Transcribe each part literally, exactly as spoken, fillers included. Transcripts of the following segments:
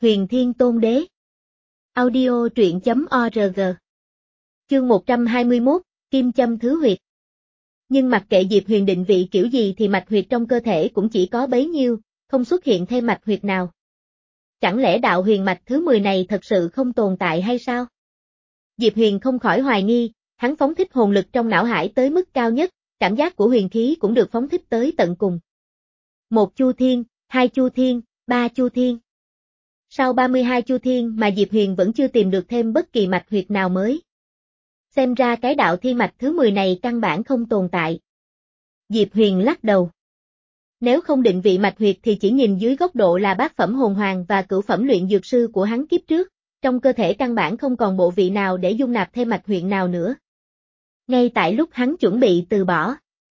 Huyền Thiên Tôn Đế. Audio truyện chấm org. Chương một trăm hai mươi mốt, Kim Châm Thứ Huyệt. Nhưng mặc kệ Diệp Huyền định vị kiểu gì thì mạch huyệt trong cơ thể cũng chỉ có bấy nhiêu, không xuất hiện thêm mạch huyệt nào. Chẳng lẽ đạo huyền mạch thứ mười này thật sự không tồn tại hay sao? Diệp Huyền không khỏi hoài nghi, hắn phóng thích hồn lực trong não hải tới mức cao nhất, cảm giác của huyền khí cũng được phóng thích tới tận cùng. Một chu thiên, hai chu thiên, ba chu thiên. Sau ba mươi hai chu thiên mà Diệp Huyền vẫn chưa tìm được thêm bất kỳ mạch huyệt nào mới. Xem ra cái đạo thiên mạch thứ mười này căn bản không tồn tại. Diệp Huyền lắc đầu. Nếu không định vị mạch huyệt thì chỉ nhìn dưới góc độ là bát phẩm hồn hoàng và cửu phẩm luyện dược sư của hắn kiếp trước, trong cơ thể căn bản không còn bộ vị nào để dung nạp thêm mạch huyệt nào nữa. Ngay tại lúc hắn chuẩn bị từ bỏ.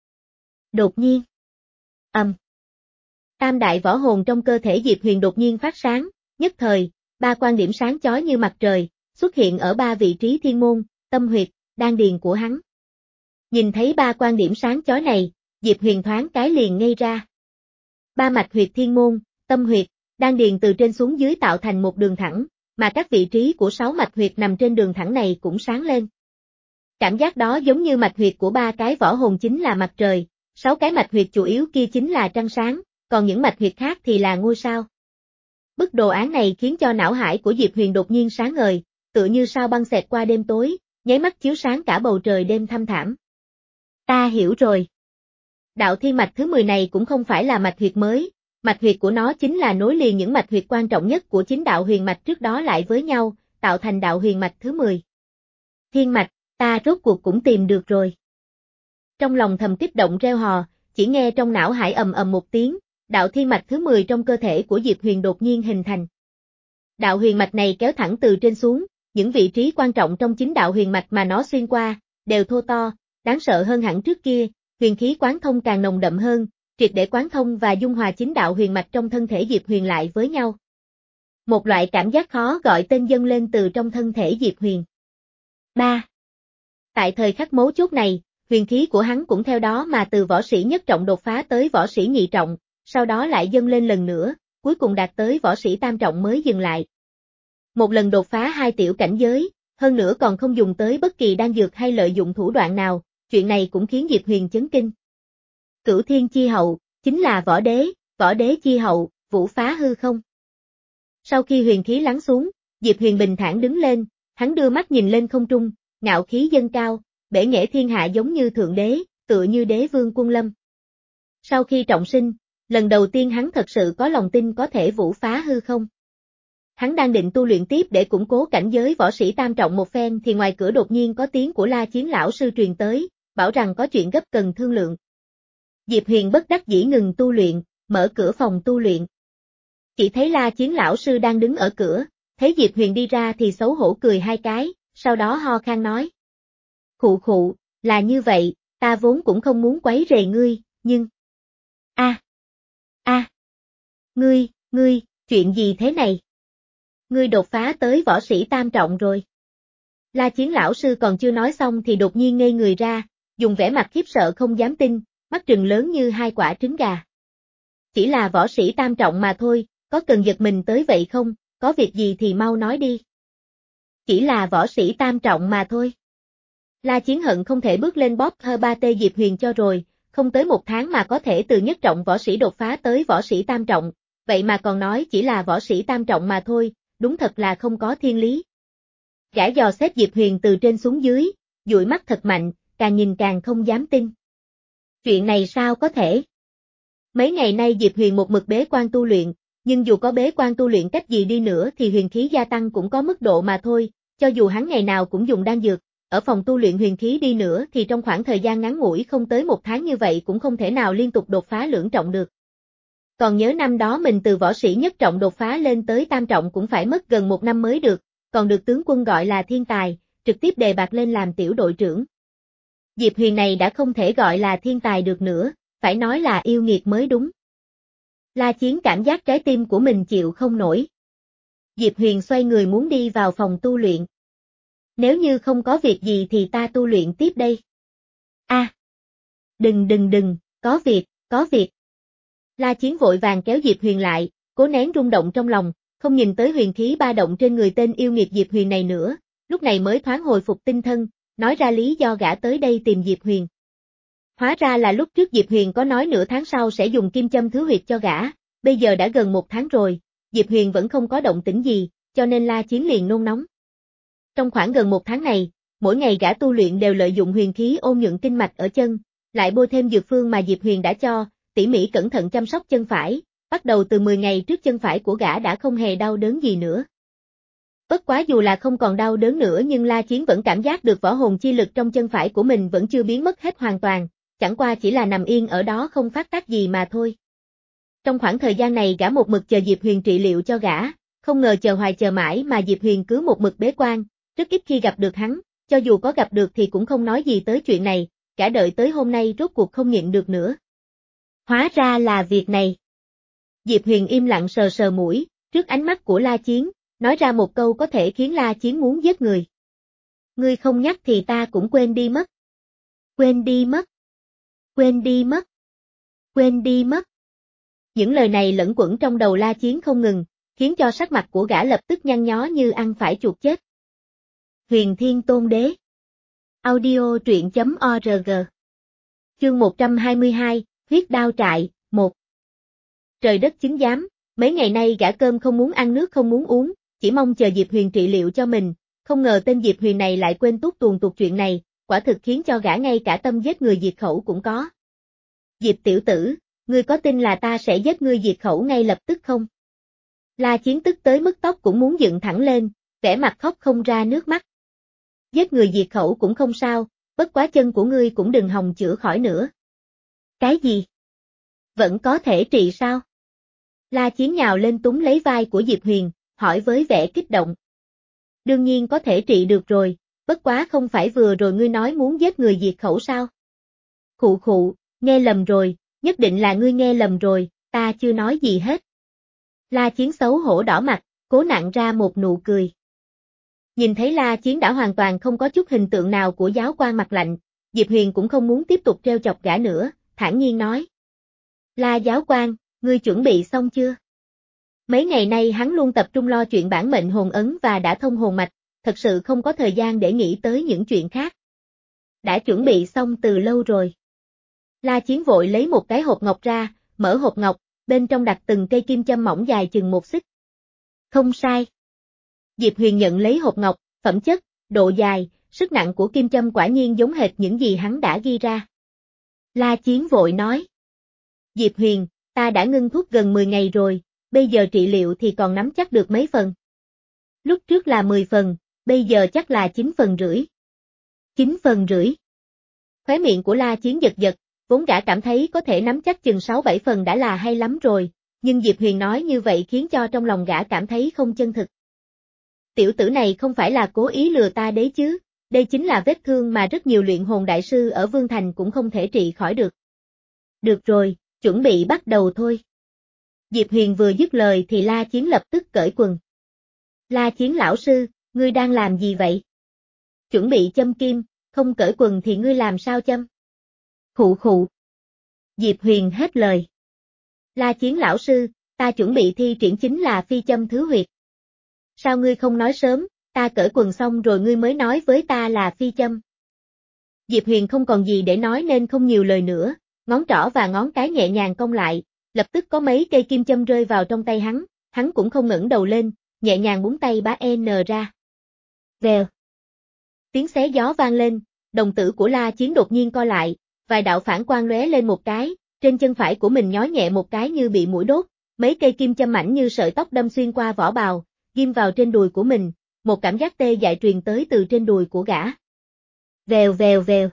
Đột nhiên. Ầm. Um. Tam đại võ hồn trong cơ thể Diệp Huyền đột nhiên phát sáng, nhất thời, ba quan điểm sáng chói như mặt trời, xuất hiện ở ba vị trí thiên môn, tâm huyệt, đan điền của hắn. Nhìn thấy ba quan điểm sáng chói này, Diệp Huyền thoáng cái liền ngây ra. Ba mạch huyệt thiên môn, tâm huyệt, đan điền từ trên xuống dưới tạo thành một đường thẳng, mà các vị trí của sáu mạch huyệt nằm trên đường thẳng này cũng sáng lên. Cảm giác đó giống như mạch huyệt của ba cái võ hồn chính là mặt trời, sáu cái mạch huyệt chủ yếu kia chính là trăng sáng, còn những mạch huyệt khác thì là ngôi sao. Bức đồ án này khiến cho não hải của Diệp Huyền đột nhiên sáng ngời, tựa như sao băng xẹt qua đêm tối, nháy mắt chiếu sáng cả bầu trời đêm thăm thẳm. Ta hiểu rồi. Đạo thiên mạch thứ mười này cũng không phải là mạch huyệt mới, mạch huyệt của nó chính là nối liền những mạch huyệt quan trọng nhất của chính đạo huyền mạch trước đó lại với nhau, tạo thành đạo huyền mạch thứ mười. Thiên mạch, ta rốt cuộc cũng tìm được rồi. Trong lòng thầm kích động reo hò, chỉ nghe trong não hải ầm ầm một tiếng, đạo thiên mạch thứ mười trong cơ thể của Diệp Huyền đột nhiên hình thành. Đạo huyền mạch này kéo thẳng từ trên xuống, những vị trí quan trọng trong chính đạo huyền mạch mà nó xuyên qua, đều thô to, đáng sợ hơn hẳn trước kia, huyền khí quán thông càng nồng đậm hơn, triệt để quán thông và dung hòa chính đạo huyền mạch trong thân thể Diệp Huyền lại với nhau. Một loại cảm giác khó gọi tên dâng lên từ trong thân thể Diệp Huyền. ba. Tại thời khắc mấu chốt này, huyền khí của hắn cũng theo đó mà từ võ sĩ nhất trọng đột phá tới võ sĩ nhị trọng, sau đó lại dâng lên lần nữa, cuối cùng đạt tới võ sĩ tam trọng mới dừng lại. Một lần đột phá hai tiểu cảnh giới, hơn nữa còn không dùng tới bất kỳ đan dược hay lợi dụng thủ đoạn nào, chuyện này cũng khiến Diệp Huyền chấn kinh. Cửu thiên chi hậu, chính là võ đế, võ đế chi hậu, vũ phá hư không. Sau khi huyền khí lắng xuống, Diệp Huyền bình thản đứng lên, hắn đưa mắt nhìn lên không trung, ngạo khí dâng cao, bể nghệ thiên hạ giống như thượng đế, tựa như đế vương quân lâm. Sau khi trọng sinh, lần đầu tiên hắn thật sự có lòng tin có thể vũ phá hư không. Hắn đang định tu luyện tiếp để củng cố cảnh giới võ sĩ tam trọng một phen thì ngoài cửa đột nhiên có tiếng của La Chiến lão sư truyền tới, bảo rằng có chuyện gấp cần thương lượng. Diệp Huyền bất đắc dĩ ngừng tu luyện, mở cửa phòng tu luyện. Chỉ thấy La Chiến lão sư đang đứng ở cửa, thấy Diệp Huyền đi ra thì xấu hổ cười hai cái, sau đó ho khan nói. Khụ khụ, là như vậy, ta vốn cũng không muốn quấy rầy ngươi, nhưng... A, a, ngươi, ngươi, chuyện gì thế này? Ngươi đột phá tới võ sĩ tam trọng rồi. La Chiến lão sư còn chưa nói xong thì đột nhiên ngây người ra, dùng vẻ mặt khiếp sợ không dám tin, mắt trừng lớn như hai quả trứng gà. Chỉ là võ sĩ tam trọng mà thôi, có cần giật mình tới vậy không, có việc gì thì mau nói đi. Chỉ là võ sĩ tam trọng mà thôi. La Chiến hận không thể bước lên bóp hơ ba tê Diệp Huyền cho rồi, không tới một tháng mà có thể từ nhất trọng võ sĩ đột phá tới võ sĩ tam trọng, vậy mà còn nói chỉ là võ sĩ tam trọng mà thôi, đúng thật là không có thiên lý. Gã dò xét Diệp Huyền từ trên xuống dưới, dụi mắt thật mạnh, càng nhìn càng không dám tin. Chuyện này sao có thể? Mấy ngày nay Diệp Huyền một mực bế quan tu luyện, nhưng dù có bế quan tu luyện cách gì đi nữa thì huyền khí gia tăng cũng có mức độ mà thôi, cho dù hắn ngày nào cũng dùng đan dược, ở phòng tu luyện huyền khí đi nữa thì trong khoảng thời gian ngắn ngủi không tới một tháng như vậy cũng không thể nào liên tục đột phá lưỡng trọng được. Còn nhớ năm đó mình từ võ sĩ nhất trọng đột phá lên tới tam trọng cũng phải mất gần một năm mới được, còn được tướng quân gọi là thiên tài, trực tiếp đề bạt lên làm tiểu đội trưởng. Diệp Huyền này đã không thể gọi là thiên tài được nữa, phải nói là yêu nghiệt mới đúng. La Chiến cảm giác trái tim của mình chịu không nổi. Diệp Huyền xoay người muốn đi vào phòng tu luyện. Nếu như không có việc gì thì ta tu luyện tiếp đây. A, à, đừng đừng đừng, có việc, có việc. La Chiến vội vàng kéo Diệp Huyền lại, cố nén rung động trong lòng, không nhìn tới huyền khí ba động trên người tên yêu nghiệt Diệp Huyền này nữa, lúc này mới thoáng hồi phục tinh thần, nói ra lý do gã tới đây tìm Diệp Huyền. Hóa ra là lúc trước Diệp Huyền có nói nửa tháng sau sẽ dùng kim châm thứ huyệt cho gã, bây giờ đã gần một tháng rồi, Diệp Huyền vẫn không có động tĩnh gì, cho nên La Chiến liền nôn nóng. Trong khoảng gần một tháng này, mỗi ngày gã tu luyện đều lợi dụng huyền khí ôn nhuận kinh mạch ở chân, lại bôi thêm dược phương mà Diệp Huyền đã cho, tỉ mỉ cẩn thận chăm sóc chân phải, bắt đầu từ mười ngày trước chân phải của gã đã không hề đau đớn gì nữa. Bất quá dù là không còn đau đớn nữa nhưng La Chiến vẫn cảm giác được võ hồn chi lực trong chân phải của mình vẫn chưa biến mất hết hoàn toàn, chẳng qua chỉ là nằm yên ở đó không phát tác gì mà thôi. Trong khoảng thời gian này gã một mực chờ Diệp Huyền trị liệu cho gã, không ngờ chờ hoài chờ mãi mà Diệp Huyền cứ một mực bế quan, rất ít khi gặp được hắn, cho dù có gặp được thì cũng không nói gì tới chuyện này, gã đợi tới hôm nay rốt cuộc không nhịn được nữa. Hóa ra là việc này. Diệp Huyền im lặng sờ sờ mũi, trước ánh mắt của La Chiến, nói ra một câu có thể khiến La Chiến muốn giết người. Ngươi không nhắc thì ta cũng quên đi mất. Quên đi mất. Quên đi mất. Quên đi mất. Những lời này lẫn quẩn trong đầu La Chiến không ngừng, khiến cho sắc mặt của gã lập tức nhăn nhó như ăn phải chuột chết. Huyền Thiên Tôn Đế. Audio truyện chấm org. Chương một trăm hai mươi hai, Huyết Đao Trại, một. Trời đất chứng giám, mấy ngày nay gã cơm không muốn ăn nước không muốn uống, chỉ mong chờ Diệp Huyền trị liệu cho mình, không ngờ tên Diệp Huyền này lại quên tút tuồn tuột chuyện này, quả thực khiến cho gã ngay cả tâm giết người diệt khẩu cũng có. Diệp tiểu tử, ngươi có tin là ta sẽ giết ngươi diệt khẩu ngay lập tức không? La Chiến tức tới mức tóc cũng muốn dựng thẳng lên, vẻ mặt khóc không ra nước mắt. Giết người diệt khẩu cũng không sao, bất quá chân của ngươi cũng đừng hòng chữa khỏi nữa. Cái gì? Vẫn có thể trị sao? La Chiến nhào lên túm lấy vai của Diệp Huyền, hỏi với vẻ kích động. Đương nhiên có thể trị được rồi, bất quá không phải vừa rồi ngươi nói muốn giết người diệt khẩu sao? Khụ khụ, nghe lầm rồi, nhất định là ngươi nghe lầm rồi, ta chưa nói gì hết. La Chiến xấu hổ đỏ mặt, cố nặn ra một nụ cười. Nhìn thấy La Chiến đã hoàn toàn không có chút hình tượng nào của giáo quan mặt lạnh, Diệp Huyền cũng không muốn tiếp tục trêu chọc gã nữa, thản nhiên nói. La giáo quan, ngươi chuẩn bị xong chưa? Mấy ngày nay hắn luôn tập trung lo chuyện bản mệnh hồn ấn và đã thông hồn mạch, thật sự không có thời gian để nghĩ tới những chuyện khác. Đã chuẩn bị xong từ lâu rồi. La Chiến vội lấy một cái hộp ngọc ra, mở hộp ngọc, bên trong đặt từng cây kim châm mỏng dài chừng một xích. Không sai. Diệp Huyền nhận lấy hộp ngọc, phẩm chất, độ dài, sức nặng của kim châm quả nhiên giống hệt những gì hắn đã ghi ra. La Chiến vội nói. Diệp Huyền, ta đã ngưng thuốc gần mười ngày rồi, bây giờ trị liệu thì còn nắm chắc được mấy phần. Lúc trước là mười phần, bây giờ chắc là chín phần rưỡi. chín phần rưỡi. Khóe miệng của La Chiến giật giật, vốn gã cảm thấy có thể nắm chắc chừng sáu bảy phần đã là hay lắm rồi, nhưng Diệp Huyền nói như vậy khiến cho trong lòng gã cảm thấy không chân thực. Tiểu tử này không phải là cố ý lừa ta đấy chứ, đây chính là vết thương mà rất nhiều luyện hồn đại sư ở Vương Thành cũng không thể trị khỏi được. Được rồi, chuẩn bị bắt đầu thôi. Diệp Huyền vừa dứt lời thì La Chiến lập tức cởi quần. La Chiến lão sư, ngươi đang làm gì vậy? Chuẩn bị châm kim, không cởi quần thì ngươi làm sao châm? Khụ khụ. Diệp Huyền hết lời. La Chiến lão sư, ta chuẩn bị thi triển chính là phi châm thứ huyệt. Sao ngươi không nói sớm, ta cởi quần xong rồi ngươi mới nói với ta là phi châm. Diệp Huyền không còn gì để nói nên không nhiều lời nữa, ngón trỏ và ngón cái nhẹ nhàng cong lại, lập tức có mấy cây kim châm rơi vào trong tay hắn, hắn cũng không ngẩng đầu lên, nhẹ nhàng búng tay bá N ra. Vèo. Tiếng xé gió vang lên, đồng tử của La Chiến đột nhiên co lại, vài đạo phản quang lóe lên một cái, trên chân phải của mình nhói nhẹ một cái như bị muỗi đốt, mấy cây kim châm mảnh như sợi tóc đâm xuyên qua vỏ bào, ghim vào trên đùi của mình, một cảm giác tê dại truyền tới từ trên đùi của gã. Vèo vèo vèo.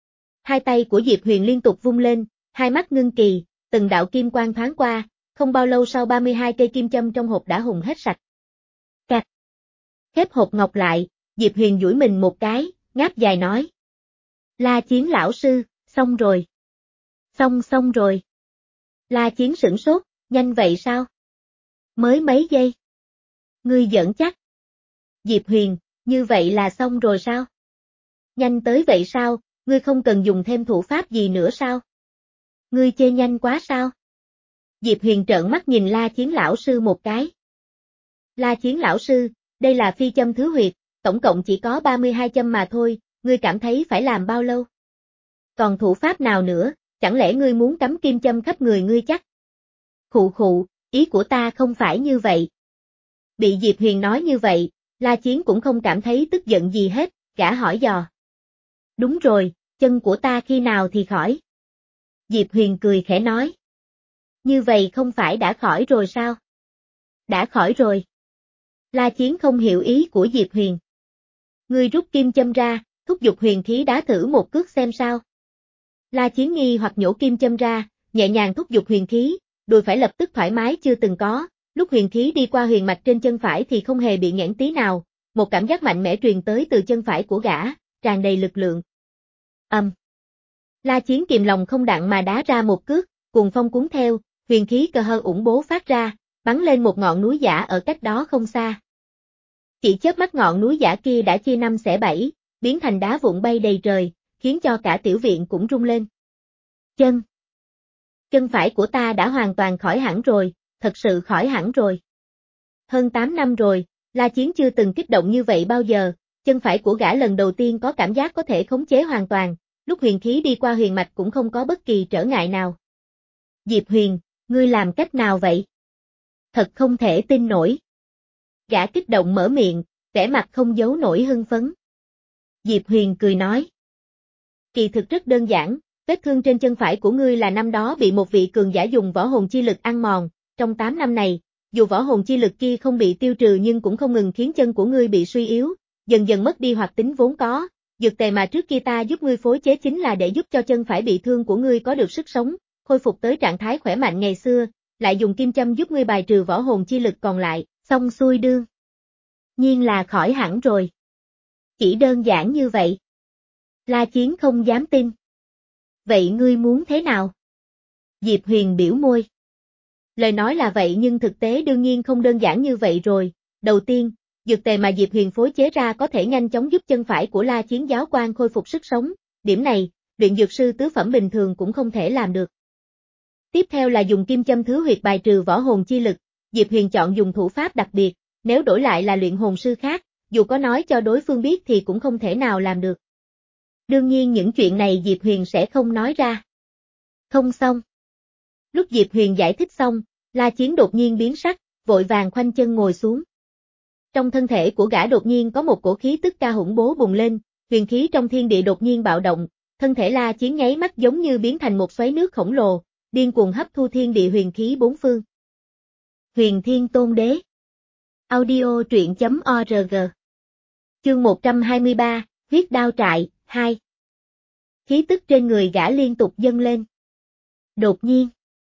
Hai tay của Diệp Huyền liên tục vung lên, hai mắt ngưng kỳ, từng đạo kim quang thoáng qua, không bao lâu sau ba mươi hai cây kim châm trong hộp đã hùng hết sạch. Cạch. Khép hộp ngọc lại, Diệp Huyền duỗi mình một cái, ngáp dài nói. La Chiến lão sư, xong rồi. Xong xong rồi. La Chiến sửng sốt, nhanh vậy sao? Mới mấy giây. Ngươi giỡn chắc. Diệp Huyền, như vậy là xong rồi sao? Nhanh tới vậy sao, ngươi không cần dùng thêm thủ pháp gì nữa sao? Ngươi chê nhanh quá sao? Diệp Huyền trợn mắt nhìn La Chiến lão sư một cái. La Chiến lão sư, đây là phi châm thứ huyệt, tổng cộng chỉ có ba mươi hai châm mà thôi, ngươi cảm thấy phải làm bao lâu? Còn thủ pháp nào nữa, chẳng lẽ ngươi muốn cắm kim châm khắp người ngươi chắc? Khụ khụ, ý của ta không phải như vậy. Bị Diệp Huyền nói như vậy, La Chiến cũng không cảm thấy tức giận gì hết, gã hỏi dò. Đúng rồi, chân của ta khi nào thì khỏi? Diệp Huyền cười khẽ nói. Như vậy không phải đã khỏi rồi sao? Đã khỏi rồi. La Chiến không hiểu ý của Diệp Huyền. Ngươi rút kim châm ra, thúc giục huyền khí đá thử một cước xem sao. La Chiến nghi hoặc nhổ kim châm ra, nhẹ nhàng thúc giục huyền khí, đùi phải lập tức thoải mái chưa từng có, lúc huyền khí đi qua huyền mạch trên chân phải thì không hề bị nghẽn tí nào, một cảm giác mạnh mẽ truyền tới từ chân phải của gã, tràn đầy lực lượng. Âm. Um. La Chiến kìm lòng không đặng mà đá ra một cước, cuồng phong cuốn theo, huyền khí cơ hơ ủng bố phát ra, bắn lên một ngọn núi giả ở cách đó không xa. Chỉ chớp mắt ngọn núi giả kia đã chia năm xẻ bảy, biến thành đá vụn bay đầy trời, khiến cho cả tiểu viện cũng rung lên. Chân. Chân phải của ta đã hoàn toàn khỏi hẳn rồi, thật sự khỏi hẳn rồi. Hơn tám năm rồi, La Chiến chưa từng kích động như vậy bao giờ, chân phải của gã lần đầu tiên có cảm giác có thể khống chế hoàn toàn, lúc huyền khí đi qua huyền mạch cũng không có bất kỳ trở ngại nào. Diệp Huyền, ngươi làm cách nào vậy? Thật không thể tin nổi. Gã kích động mở miệng, vẻ mặt không giấu nổi hưng phấn. Diệp Huyền cười nói. Kỳ thực rất đơn giản, vết thương trên chân phải của ngươi là năm đó bị một vị cường giả dùng võ hồn chi lực ăn mòn, trong tám năm này, dù võ hồn chi lực kia không bị tiêu trừ nhưng cũng không ngừng khiến chân của ngươi bị suy yếu, dần dần mất đi hoạt tính vốn có, dược tề mà trước kia ta giúp ngươi phối chế chính là để giúp cho chân phải bị thương của ngươi có được sức sống, khôi phục tới trạng thái khỏe mạnh ngày xưa, lại dùng kim châm giúp ngươi bài trừ võ hồn chi lực còn lại, xong xuôi đương nhiên là khỏi hẳn rồi. Chỉ đơn giản như vậy. La Chiến không dám tin. Vậy ngươi muốn thế nào? Diệp Huyền biểu môi. Lời nói là vậy nhưng thực tế đương nhiên không đơn giản như vậy rồi. Đầu tiên, dược tề mà Diệp Huyền phối chế ra có thể nhanh chóng giúp chân phải của La Chiến giáo quan khôi phục sức sống. Điểm này, luyện dược sư tứ phẩm bình thường cũng không thể làm được. Tiếp theo là dùng kim châm thứ huyệt bài trừ võ hồn chi lực. Diệp Huyền chọn dùng thủ pháp đặc biệt, nếu đổi lại là luyện hồn sư khác, dù có nói cho đối phương biết thì cũng không thể nào làm được. Đương nhiên những chuyện này Diệp Huyền sẽ không nói ra. Không xong. Lúc Diệp Huyền giải thích xong, La Chiến đột nhiên biến sắc, vội vàng khoanh chân ngồi xuống. Trong thân thể của gã đột nhiên có một cổ khí tức ca hủng bố bùng lên, huyền khí trong thiên địa đột nhiên bạo động, thân thể La Chiến nháy mắt giống như biến thành một xoáy nước khổng lồ, điên cuồng hấp thu thiên địa huyền khí bốn phương. Huyền Thiên Tôn Đế. Audio truyện chấm org. Chương một trăm hai mươi ba, Huyết Đao Trại, hai. Khí tức trên người gã liên tục dâng lên. Đột nhiên.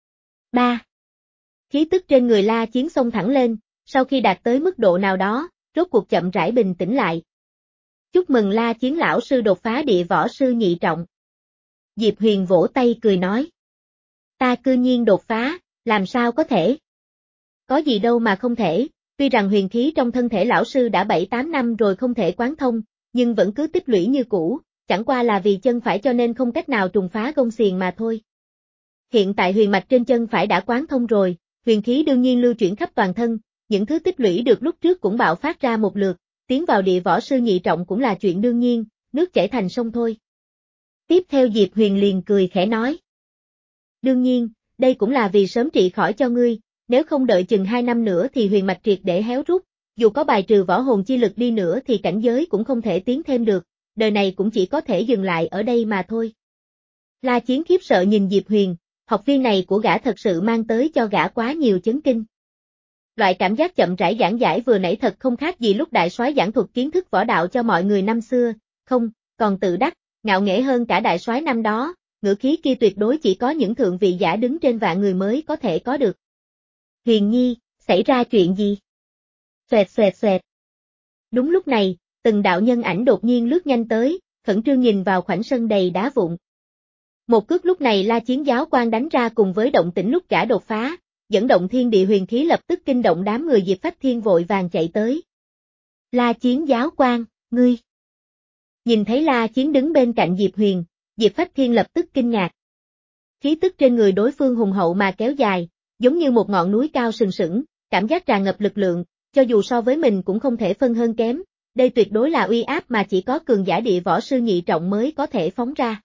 ba. Khí tức trên người La Chiến xông thẳng lên, sau khi đạt tới mức độ nào đó, rốt cuộc chậm rãi bình tĩnh lại. Chúc mừng La Chiến lão sư đột phá địa võ sư nhị trọng. Diệp Huyền vỗ tay cười nói. Ta cư nhiên đột phá, làm sao có thể? Có gì đâu mà không thể, tuy rằng huyền khí trong thân thể lão sư đã bảy tám năm rồi không thể quán thông, nhưng vẫn cứ tích lũy như cũ, chẳng qua là vì chân phải cho nên không cách nào trùng phá gông xiềng mà thôi. Hiện tại huyền mạch trên chân phải đã quán thông rồi, huyền khí đương nhiên lưu chuyển khắp toàn thân, những thứ tích lũy được lúc trước cũng bạo phát ra một lượt, tiến vào địa võ sư nhị trọng cũng là chuyện đương nhiên, nước chảy thành sông thôi. Tiếp theo Diệp Huyền liền cười khẽ nói. Đương nhiên, đây cũng là vì sớm trị khỏi cho ngươi, nếu không đợi chừng hai năm nữa thì huyền mạch triệt để héo rút, dù có bài trừ võ hồn chi lực đi nữa thì cảnh giới cũng không thể tiến thêm được, đời này cũng chỉ có thể dừng lại ở đây mà thôi. La Chiến khiếp sợ nhìn Diệp Huyền, học viên này của gã thật sự mang tới cho gã quá nhiều chấn kinh. Loại cảm giác chậm rãi giảng giải vừa nãy thật không khác gì lúc đại soái giảng thuật kiến thức võ đạo cho mọi người năm xưa, không, còn tự đắc, ngạo nghễ hơn cả đại soái năm đó, ngữ khí kia tuyệt đối chỉ có những thượng vị giả đứng trên vạn người mới có thể có được. Huyền Nhi, xảy ra chuyện gì? Xoẹt xoẹt xoẹt. Đúng lúc này, từng đạo nhân ảnh đột nhiên lướt nhanh tới, khẩn trương nhìn vào khoảnh sân đầy đá vụn. Một cước lúc này La Chiến giáo quan đánh ra cùng với động tĩnh lúc gã đột phá, dẫn động thiên địa huyền khí lập tức kinh động đám người Diệp Phách Thiên vội vàng chạy tới. La Chiến giáo quan, ngươi. Nhìn thấy La Chiến đứng bên cạnh Diệp Huyền, Diệp Phách Thiên lập tức kinh ngạc. Khí tức trên người đối phương hùng hậu mà kéo dài, giống như một ngọn núi cao sừng sững, cảm giác tràn ngập lực lượng, cho dù so với mình cũng không thể phân hơn kém, đây tuyệt đối là uy áp mà chỉ có cường giả địa võ sư nhị trọng mới có thể phóng ra.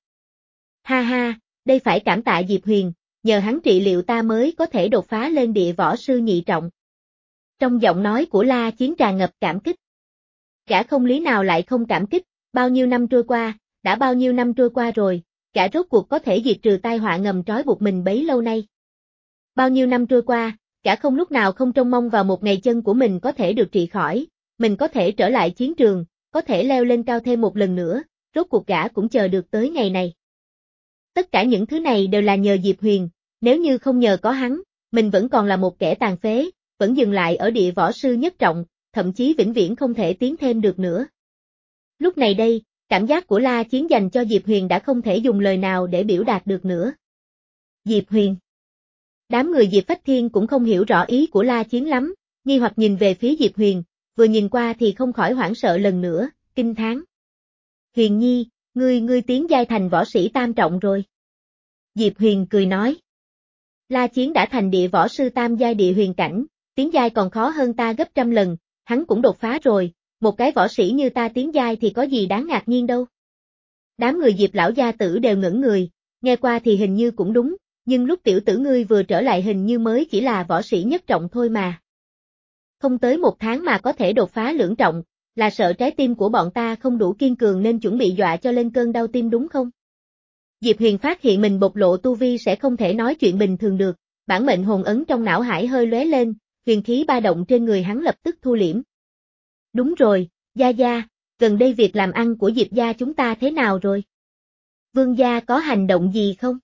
Ha ha, đây phải cảm tạ Diệp Huyền, nhờ hắn trị liệu ta mới có thể đột phá lên địa võ sư nhị trọng. Trong giọng nói của La Chiến tràn ngập cảm kích. Gã không lý nào lại không cảm kích, bao nhiêu năm trôi qua, đã bao nhiêu năm trôi qua rồi, gã rốt cuộc có thể diệt trừ tai họa ngầm trói buộc mình bấy lâu nay. Bao nhiêu năm trôi qua, gã không lúc nào không trông mong vào một ngày chân của mình có thể được trị khỏi, mình có thể trở lại chiến trường, có thể leo lên cao thêm một lần nữa, rốt cuộc gã cũng chờ được tới ngày này. Tất cả những thứ này đều là nhờ Diệp Huyền, nếu như không nhờ có hắn, mình vẫn còn là một kẻ tàn phế, vẫn dừng lại ở địa võ sư nhất trọng, thậm chí vĩnh viễn không thể tiến thêm được nữa. Lúc này đây, cảm giác của La Chiến dành cho Diệp Huyền đã không thể dùng lời nào để biểu đạt được nữa. Diệp Huyền. Đám người Diệp Phách Thiên cũng không hiểu rõ ý của La Chiến lắm, nghi hoặc nhìn về phía Diệp Huyền, vừa nhìn qua thì không khỏi hoảng sợ lần nữa, kinh thán. Huyền Nhi, ngươi ngươi tiến giai thành võ sĩ tam trọng rồi. Diệp Huyền cười nói. La Chiến đã thành địa võ sư tam giai địa huyền cảnh, tiến giai còn khó hơn ta gấp trăm lần, hắn cũng đột phá rồi, một cái võ sĩ như ta tiến giai thì có gì đáng ngạc nhiên đâu. Đám người Diệp lão gia tử đều ngẩn người, nghe qua thì hình như cũng đúng, nhưng lúc tiểu tử ngươi vừa trở lại hình như mới chỉ là võ sĩ nhất trọng thôi mà. Không tới một tháng mà có thể đột phá lưỡng trọng, là sợ trái tim của bọn ta không đủ kiên cường nên chuẩn bị dọa cho lên cơn đau tim đúng không? Diệp Huyền phát hiện mình bộc lộ tu vi sẽ không thể nói chuyện bình thường được, bản mệnh hồn ấn trong não hải hơi lóe lên, huyền khí ba động trên người hắn lập tức thu liễm. Đúng rồi, Gia Gia, gần đây việc làm ăn của Diệp gia chúng ta thế nào rồi? Vương gia có hành động gì không?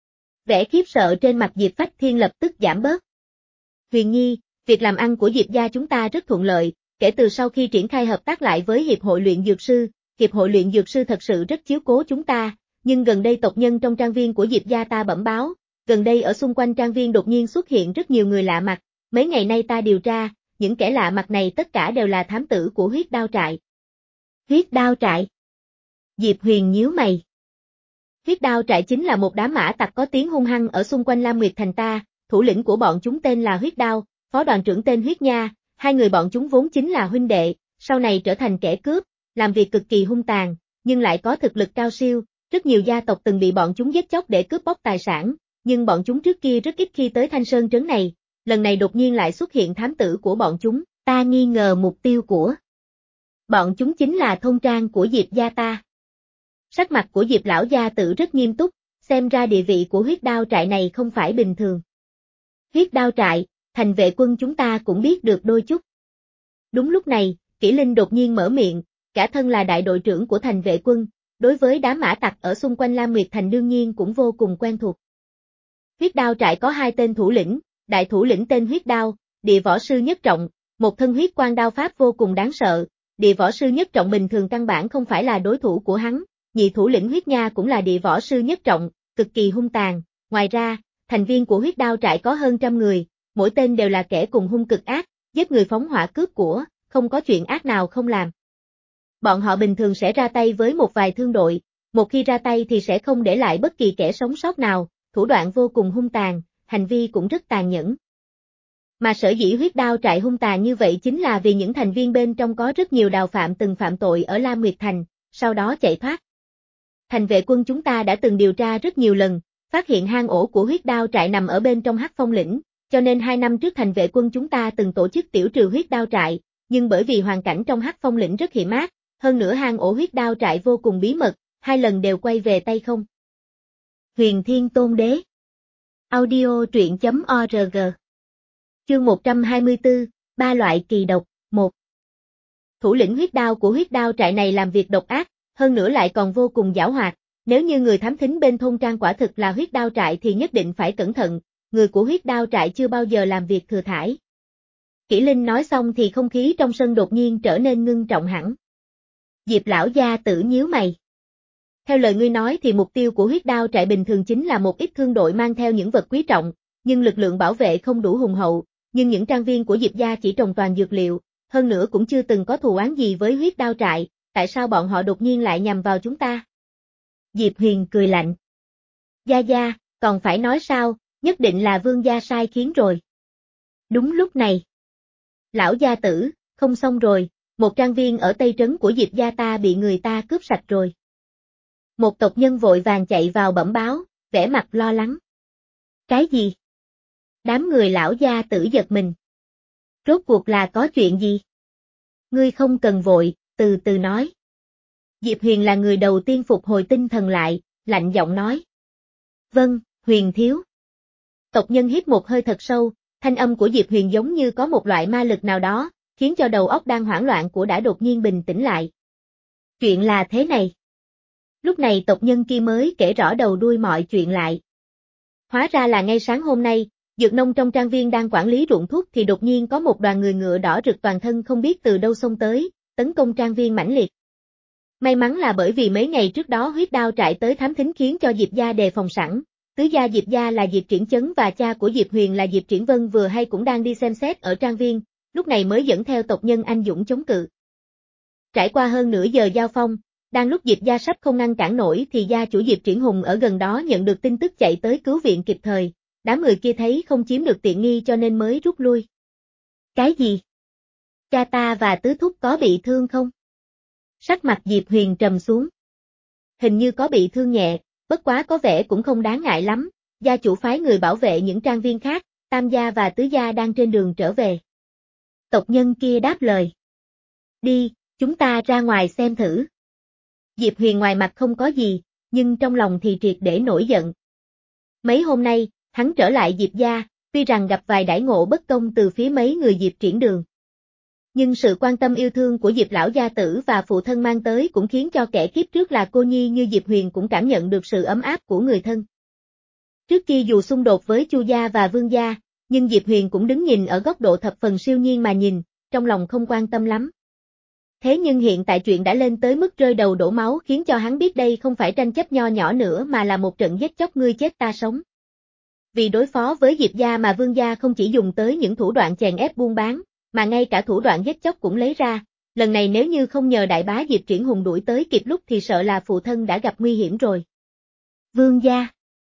Vẻ khiếp sợ trên mặt Diệp Phách Thiên lập tức giảm bớt. Huyền Nhi, việc làm ăn của Diệp gia chúng ta rất thuận lợi, kể từ sau khi triển khai hợp tác lại với Hiệp hội luyện dược sư, Hiệp hội luyện dược sư thật sự rất chiếu cố chúng ta, nhưng gần đây tộc nhân trong trang viên của Diệp gia ta bẩm báo, gần đây ở xung quanh trang viên đột nhiên xuất hiện rất nhiều người lạ mặt, mấy ngày nay ta điều tra, những kẻ lạ mặt này tất cả đều là thám tử của huyết đao trại. Huyết đao trại? Diệp Huyền nhíu mày. Huyết đao trại chính là một đám mã tặc có tiếng hung hăng ở xung quanh Lam Nguyệt Thành ta, thủ lĩnh của bọn chúng tên là Huyết Đao, phó đoàn trưởng tên Huyết Nha, hai người bọn chúng vốn chính là huynh đệ, sau này trở thành kẻ cướp, làm việc cực kỳ hung tàn, nhưng lại có thực lực cao siêu, rất nhiều gia tộc từng bị bọn chúng giết chóc để cướp bóc tài sản, nhưng bọn chúng trước kia rất ít khi tới Thanh Sơn trấn này, lần này đột nhiên lại xuất hiện thám tử của bọn chúng, ta nghi ngờ mục tiêu của bọn chúng chính là thôn trang của Diệp gia ta. Sắc mặt của Diệp lão gia tử rất nghiêm túc, xem ra địa vị của huyết đao trại này không phải bình thường. Huyết đao trại, thành vệ quân chúng ta cũng biết được đôi chút. Đúng lúc này, Kỷ Linh đột nhiên mở miệng, cả thân là đại đội trưởng của thành vệ quân, đối với đám mã tặc ở xung quanh Lam Nguyệt Thành đương nhiên cũng vô cùng quen thuộc. Huyết đao trại có hai tên thủ lĩnh, đại thủ lĩnh tên Huyết Đao, địa võ sư nhất trọng, một thân huyết quang đao pháp vô cùng đáng sợ, địa võ sư nhất trọng bình thường căn bản không phải là đối thủ của hắn, nhị thủ lĩnh Huyết Nha cũng là địa võ sư nhất trọng, cực kỳ hung tàn, ngoài ra, thành viên của Huyết Đao trại có hơn trăm người, mỗi tên đều là kẻ cùng hung cực ác, giết người phóng hỏa cướp của, không có chuyện ác nào không làm. Bọn họ bình thường sẽ ra tay với một vài thương đội, một khi ra tay thì sẽ không để lại bất kỳ kẻ sống sót nào, thủ đoạn vô cùng hung tàn, hành vi cũng rất tàn nhẫn. Mà sở dĩ Huyết Đao trại hung tàn như vậy chính là vì những thành viên bên trong có rất nhiều đào phạm từng phạm tội ở Lam Nguyệt Thành, sau đó chạy thoát. Thành vệ quân chúng ta đã từng điều tra rất nhiều lần, phát hiện hang ổ của Huyết Đao trại nằm ở bên trong Hắc Phong lĩnh, cho nên hai năm trước thành vệ quân chúng ta từng tổ chức tiểu trừ Huyết Đao trại, nhưng bởi vì hoàn cảnh trong Hắc Phong lĩnh rất hiểm ác, hơn nữa hang ổ Huyết Đao trại vô cùng bí mật, hai lần đều quay về tay không. Huyền Thiên Tôn Đế. Audio truyện chấm org. Chương một trăm hai mươi tư, ba loại kỳ độc, một. Thủ lĩnh Huyết Đao của Huyết Đao trại này làm việc độc ác, hơn nữa lại còn vô cùng giảo hoạt, nếu như người thám thính bên thôn trang quả thực là Huyết Đao trại thì nhất định phải cẩn thận, người của Huyết Đao trại chưa bao giờ làm việc thừa thãi. Kỷ Linh nói xong thì không khí trong sân đột nhiên trở nên ngưng trọng hẳn. Diệp lão gia tử nhíu mày. Theo lời ngươi nói thì mục tiêu của Huyết Đao trại bình thường chính là một ít thương đội mang theo những vật quý trọng, nhưng lực lượng bảo vệ không đủ hùng hậu, nhưng những trang viên của Diệp gia chỉ trồng toàn dược liệu, hơn nữa cũng chưa từng có thù oán gì với Huyết Đao trại, tại sao bọn họ đột nhiên lại nhằm vào chúng ta? Diệp Huyền cười lạnh. Gia Gia, còn phải nói sao, nhất định là vương gia sai khiến rồi. Đúng lúc này, Lão gia tử, không xong rồi, một trang viên ở Tây Trấn của Diệp gia ta bị người ta cướp sạch rồi. Một tộc nhân vội vàng chạy vào bẩm báo, vẻ mặt lo lắng. Cái gì? Đám người lão gia tử giật mình. Rốt cuộc là có chuyện gì? Ngươi không cần vội, từ từ nói. Diệp Huyền là người đầu tiên phục hồi tinh thần lại, lạnh giọng nói. Vâng, Huyền thiếu. Tộc nhân hít một hơi thật sâu, thanh âm của Diệp Huyền giống như có một loại ma lực nào đó, khiến cho đầu óc đang hoảng loạn của đã đột nhiên bình tĩnh lại. Chuyện là thế này. Lúc này tộc nhân kia mới kể rõ đầu đuôi mọi chuyện lại. Hóa ra là ngay sáng hôm nay, dược nông trong trang viên đang quản lý ruộng thuốc thì đột nhiên có một đoàn người ngựa đỏ rực toàn thân không biết từ đâu xông tới, tấn công trang viên mãnh liệt. May mắn là bởi vì mấy ngày trước đó huyết đao trại tới thám thính khiến cho Diệp gia đề phòng sẵn, tứ gia Diệp gia là Diệp Triển Chấn và cha của Diệp Huyền là Diệp Triển Vân vừa hay cũng đang đi xem xét ở trang viên, lúc này mới dẫn theo tộc nhân anh dũng chống cự. Trải qua hơn nửa giờ giao phong, đang lúc Diệp gia sắp không ngăn cản nổi thì gia chủ Diệp Triển Hùng ở gần đó nhận được tin tức chạy tới cứu viện kịp thời, đám người kia thấy không chiếm được tiện nghi cho nên mới rút lui. Cái gì? Cha ta và tứ thúc có bị thương không? Sắc mặt Diệp Huyền trầm xuống. Hình như có bị thương nhẹ, bất quá có vẻ cũng không đáng ngại lắm, gia chủ phái người bảo vệ những trang viên khác, tam gia và tứ gia đang trên đường trở về. Tộc nhân kia đáp lời. Đi, chúng ta ra ngoài xem thử. Diệp Huyền ngoài mặt không có gì, nhưng trong lòng thì triệt để nổi giận. Mấy hôm nay, hắn trở lại Diệp gia, tuy rằng gặp vài đãi ngộ bất công từ phía mấy người Diệp Triển Đường. Nhưng sự quan tâm yêu thương của Diệp lão gia tử và phụ thân mang tới cũng khiến cho kẻ kiếp trước là cô nhi như Diệp Huyền cũng cảm nhận được sự ấm áp của người thân. Trước kia dù xung đột với Chu gia và Vương gia, nhưng Diệp Huyền cũng đứng nhìn ở góc độ thập phần siêu nhiên mà nhìn, trong lòng không quan tâm lắm. Thế nhưng hiện tại chuyện đã lên tới mức rơi đầu đổ máu khiến cho hắn biết đây không phải tranh chấp nho nhỏ nữa mà là một trận giết chóc ngươi chết ta sống. Vì đối phó với Diệp gia mà Vương gia không chỉ dùng tới những thủ đoạn chèn ép buôn bán, mà ngay cả thủ đoạn giết chóc cũng lấy ra, lần này nếu như không nhờ đại bá Diệp Triển Hùng đuổi tới kịp lúc thì sợ là phụ thân đã gặp nguy hiểm rồi. Vương gia.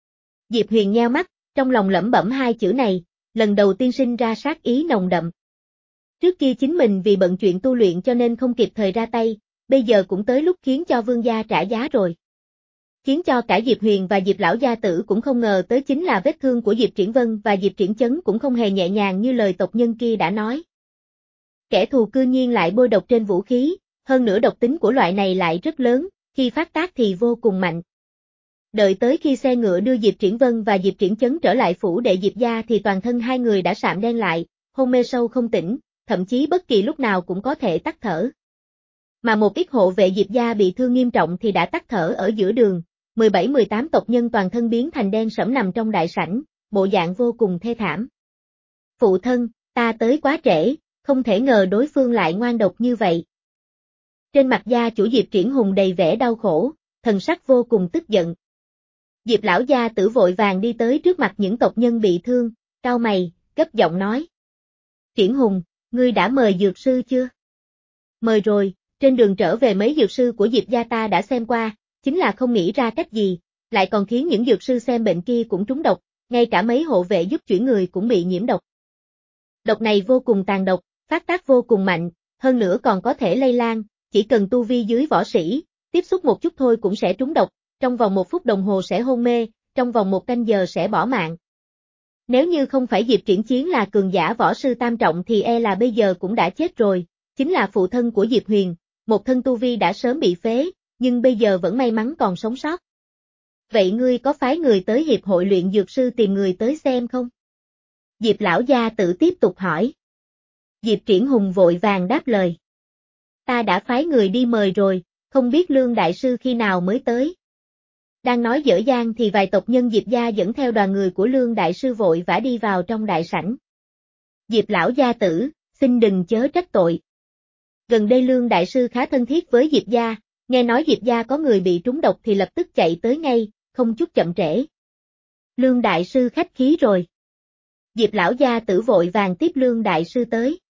Diệp Huyền nheo mắt, trong lòng lẩm bẩm hai chữ này, lần đầu tiên sinh ra sát ý nồng đậm. Trước kia chính mình vì bận chuyện tu luyện cho nên không kịp thời ra tay, bây giờ cũng tới lúc khiến cho Vương gia trả giá rồi. Khiến cho cả Diệp Huyền và Diệp lão gia tử cũng không ngờ tới chính là vết thương của Diệp Triển Vân và Diệp Triển Chấn cũng không hề nhẹ nhàng như lời tộc nhân kia đã nói. Kẻ thù cư nhiên lại bôi độc trên vũ khí, hơn nữa độc tính của loại này lại rất lớn, khi phát tác thì vô cùng mạnh. Đợi tới khi xe ngựa đưa Diệp Triển Vân và Diệp Triển Chấn trở lại phủ đệ Diệp gia thì toàn thân hai người đã sạm đen lại, hôn mê sâu không tỉnh, thậm chí bất kỳ lúc nào cũng có thể tắt thở. Mà một ít hộ vệ Diệp gia bị thương nghiêm trọng thì đã tắt thở ở giữa đường, mười bảy mười tám tộc nhân toàn thân biến thành đen sẫm nằm trong đại sảnh, bộ dạng vô cùng thê thảm. Phụ thân, ta tới quá trễ, không thể ngờ đối phương lại ngoan độc như vậy. Trên mặt gia chủ Diệp Triển Hùng đầy vẻ đau khổ, thần sắc vô cùng tức giận. Diệp lão gia tử vội vàng đi tới trước mặt những tộc nhân bị thương, cau mày, gấp giọng nói. Triển Hùng, ngươi đã mời dược sư chưa? Mời rồi, trên đường trở về mấy dược sư của Diệp gia ta đã xem qua, chính là không nghĩ ra cách gì, lại còn khiến những dược sư xem bệnh kia cũng trúng độc, ngay cả mấy hộ vệ giúp chuyển người cũng bị nhiễm độc. Độc này vô cùng tàn độc, phát tác vô cùng mạnh, hơn nữa còn có thể lây lan, chỉ cần tu vi dưới võ sĩ, tiếp xúc một chút thôi cũng sẽ trúng độc, trong vòng một phút đồng hồ sẽ hôn mê, trong vòng một canh giờ sẽ bỏ mạng. Nếu như không phải Diệp Triển Chiến là cường giả võ sư tam trọng thì e là bây giờ cũng đã chết rồi, chính là phụ thân của Diệp Huyền, một thân tu vi đã sớm bị phế, nhưng bây giờ vẫn may mắn còn sống sót. Vậy ngươi có phái người tới hiệp hội luyện dược sư tìm người tới xem không? Diệp lão gia tử tiếp tục hỏi. Diệp Triển Hùng vội vàng đáp lời. Ta đã phái người đi mời rồi, không biết Lương đại sư khi nào mới tới. Đang nói dở dang thì vài tộc nhân Diệp gia dẫn theo đoàn người của Lương đại sư vội vã đi vào trong đại sảnh. Diệp lão gia tử, xin đừng chớ trách tội. Gần đây Lương đại sư khá thân thiết với Diệp gia, nghe nói Diệp gia có người bị trúng độc thì lập tức chạy tới ngay, không chút chậm trễ. Lương đại sư khách khí rồi. Diệp lão gia tử vội vàng tiếp Lương đại sư tới.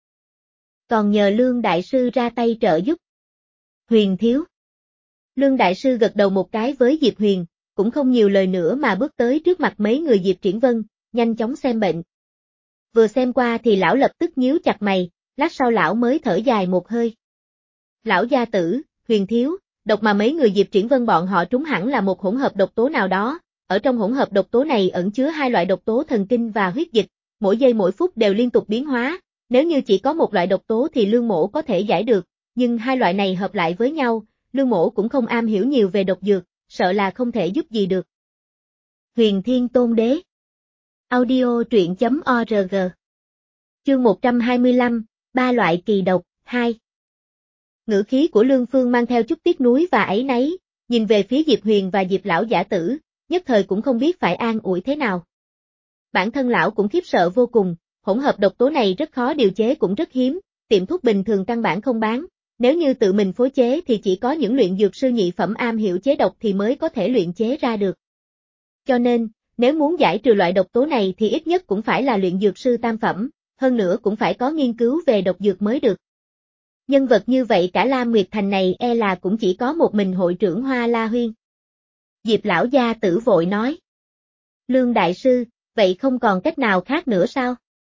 Còn nhờ Lương đại sư ra tay trợ giúp. Huyền thiếu. Lương đại sư gật đầu một cái với Diệp Huyền, cũng không nhiều lời nữa mà bước tới trước mặt mấy người Diệp Triển Vân, nhanh chóng xem bệnh. Vừa xem qua thì lão lập tức nhíu chặt mày, lát sau lão mới thở dài một hơi. Lão gia tử, Huyền thiếu, độc mà mấy người Diệp Triển Vân bọn họ trúng hẳn là một hỗn hợp độc tố nào đó, ở trong hỗn hợp độc tố này ẩn chứa hai loại độc tố thần kinh và huyết dịch, mỗi giây mỗi phút đều liên tục biến hóa, nếu như chỉ có một loại độc tố thì Lương Mỗ có thể giải được, nhưng hai loại này hợp lại với nhau, Lương Mỗ cũng không am hiểu nhiều về độc dược, sợ là không thể giúp gì được. Huyền Thiên Tôn Đế. Audio truyện chấm org. Chương một trăm hai mươi lăm, ba loại kỳ độc, hai. Ngữ khí của Lương Phương mang theo chút tiếc nuối và áy náy, nhìn về phía Diệp Huyền và Diệp lão giả tử, nhất thời cũng không biết phải an ủi thế nào. Bản thân lão cũng khiếp sợ vô cùng, hỗn hợp độc tố này rất khó điều chế cũng rất hiếm, tiệm thuốc bình thường căn bản không bán, nếu như tự mình phối chế thì chỉ có những luyện dược sư nhị phẩm am hiểu chế độc thì mới có thể luyện chế ra được. Cho nên, nếu muốn giải trừ loại độc tố này thì ít nhất cũng phải là luyện dược sư tam phẩm, hơn nữa cũng phải có nghiên cứu về độc dược mới được. Nhân vật như vậy cả Lam Nguyệt Thành này e là cũng chỉ có một mình hội trưởng Hoa La Huyên. Diệp lão gia tử vội nói. Lương đại sư, vậy không còn cách nào khác nữa sao?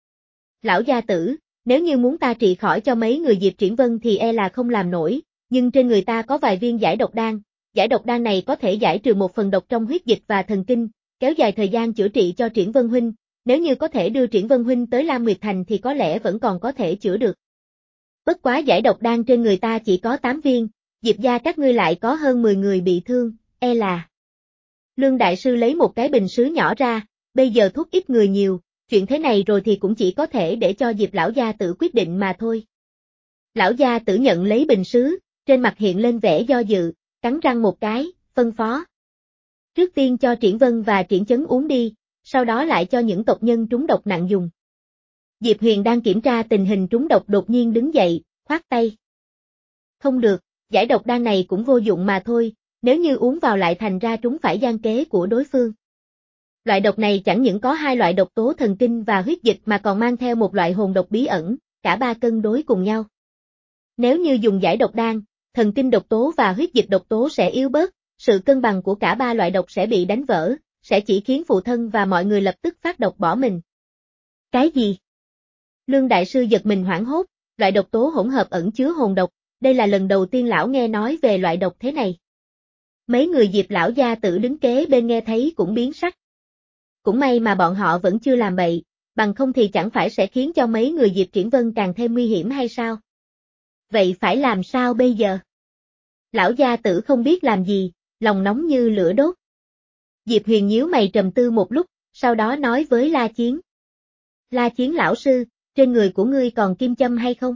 Lão gia tử, nếu như muốn ta trị khỏi cho mấy người Diệp Triển Vân thì e là không làm nổi, nhưng trên người ta có vài viên giải độc đan, giải độc đan này có thể giải trừ một phần độc trong huyết dịch và thần kinh, kéo dài thời gian chữa trị cho Triển Vân huynh, nếu như có thể đưa Triển Vân huynh tới Lam Nguyệt Thành thì có lẽ vẫn còn có thể chữa được. Bất quá giải độc đan trên người ta chỉ có tám viên, Diệp gia các ngươi lại có hơn mười người bị thương, e là. Lương đại sư lấy một cái bình sứ nhỏ ra, bây giờ thuốc ít người nhiều, chuyện thế này rồi thì cũng chỉ có thể để cho Diệp lão gia tử quyết định mà thôi. Lão gia tử nhận lấy bình sứ, trên mặt hiện lên vẻ do dự, cắn răng một cái, phân phó. Trước tiên cho Triển Vân và Triển Chấn uống đi, sau đó lại cho những tộc nhân trúng độc nặng dùng. Diệp Huyền đang kiểm tra tình hình trúng độc đột nhiên đứng dậy, khoát tay. Không được, giải độc đan này cũng vô dụng mà thôi, nếu như uống vào lại thành ra trúng phải gian kế của đối phương. Loại độc này chẳng những có hai loại độc tố thần kinh và huyết dịch mà còn mang theo một loại hồn độc bí ẩn, cả ba cân đối cùng nhau. Nếu như dùng giải độc đan, thần kinh độc tố và huyết dịch độc tố sẽ yếu bớt, sự cân bằng của cả ba loại độc sẽ bị đánh vỡ, sẽ chỉ khiến phụ thân và mọi người lập tức phát độc bỏ mình. Cái gì? Lương đại sư giật mình hoảng hốt, loại độc tố hỗn hợp ẩn chứa hồn độc, đây là lần đầu tiên lão nghe nói về loại độc thế này. Mấy người Diệp lão gia tử đứng kế bên nghe thấy cũng biến sắc. Cũng may mà bọn họ vẫn chưa làm bậy, bằng không thì chẳng phải sẽ khiến cho mấy người Diệp Triển Vân càng thêm nguy hiểm hay sao? Vậy phải làm sao bây giờ? Lão gia tử không biết làm gì, lòng nóng như lửa đốt. Diệp Huyền nhíu mày trầm tư một lúc, sau đó nói với La Chiến. La Chiến lão sư, trên người của ngươi còn kim châm hay không?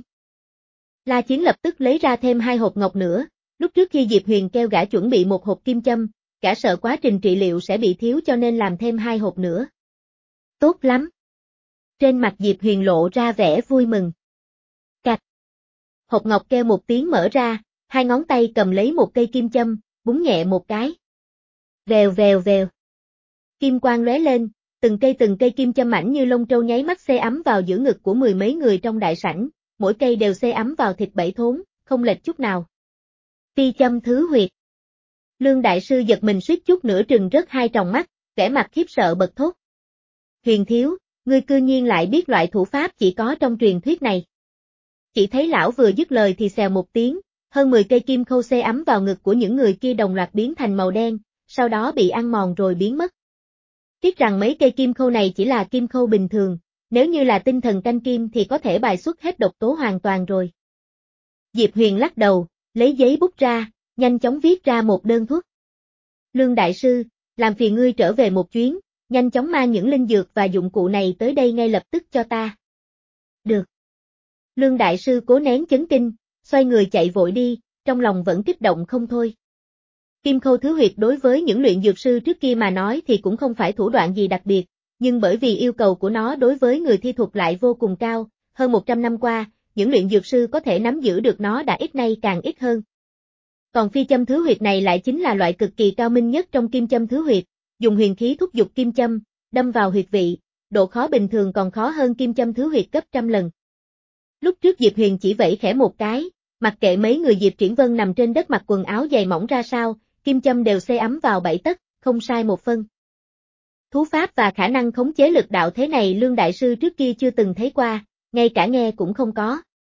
La Chiến lập tức lấy ra thêm hai hộp ngọc nữa, lúc trước khi Diệp Huyền kêu gã chuẩn bị một hộp kim châm, cả sợ quá trình trị liệu sẽ bị thiếu cho nên làm thêm hai hộp nữa. Tốt lắm. Trên mặt Diệp Huyền lộ ra vẻ vui mừng. Cạch. Hộp ngọc kêu một tiếng mở ra, hai ngón tay cầm lấy một cây kim châm, búng nhẹ một cái. Vèo vèo vèo. Kim quang lóe lên, từng cây từng cây kim châm mảnh như lông trâu nháy mắt xê ấm vào giữa ngực của mười mấy người trong đại sảnh, mỗi cây đều xê ấm vào thịt bảy thốn, không lệch chút nào. Phi châm thứ huyệt. Lương đại sư giật mình suýt chút nữa trừng rớt hai tròng mắt, vẻ mặt khiếp sợ bật thốt. Huyền thiếu, ngươi cư nhiên lại biết loại thủ pháp chỉ có trong truyền thuyết này. Chỉ thấy lão vừa dứt lời thì xèo một tiếng, hơn mười cây kim khâu xê ấm vào ngực của những người kia đồng loạt biến thành màu đen, sau đó bị ăn mòn rồi biến mất. Tiếc rằng mấy cây kim khâu này chỉ là kim khâu bình thường, nếu như là tinh thần canh kim thì có thể bài xuất hết độc tố hoàn toàn rồi. Diệp Huyền lắc đầu, lấy giấy bút ra, nhanh chóng viết ra một đơn thuốc. Lương đại sư, làm phiền ngươi trở về một chuyến, nhanh chóng mang những linh dược và dụng cụ này tới đây ngay lập tức cho ta. Được. Lương đại sư cố nén chấn kinh, xoay người chạy vội đi, trong lòng vẫn kích động không thôi. Kim khâu thứ huyệt đối với những luyện dược sư trước kia mà nói thì cũng không phải thủ đoạn gì đặc biệt, nhưng bởi vì yêu cầu của nó đối với người thi thuật lại vô cùng cao, hơn một trăm năm qua, những luyện dược sư có thể nắm giữ được nó đã ít nay càng ít hơn. Còn phi châm thứ huyệt này lại chính là loại cực kỳ cao minh nhất trong kim châm thứ huyệt, dùng huyền khí thúc giục kim châm, đâm vào huyệt vị, độ khó bình thường còn khó hơn kim châm thứ huyệt gấp trăm lần. Lúc trước Diệp Huyền chỉ vẫy khẽ một cái, mặc kệ mấy người Diệp Triển Vân nằm trên đất mặc quần áo dày mỏng ra sao, kim châm đều xê ấm vào bảy tấc, không sai một phân. Thú pháp và khả năng khống chế lực đạo thế này Lương đại sư trước kia chưa từng thấy qua, ngay cả nghe cũng không có.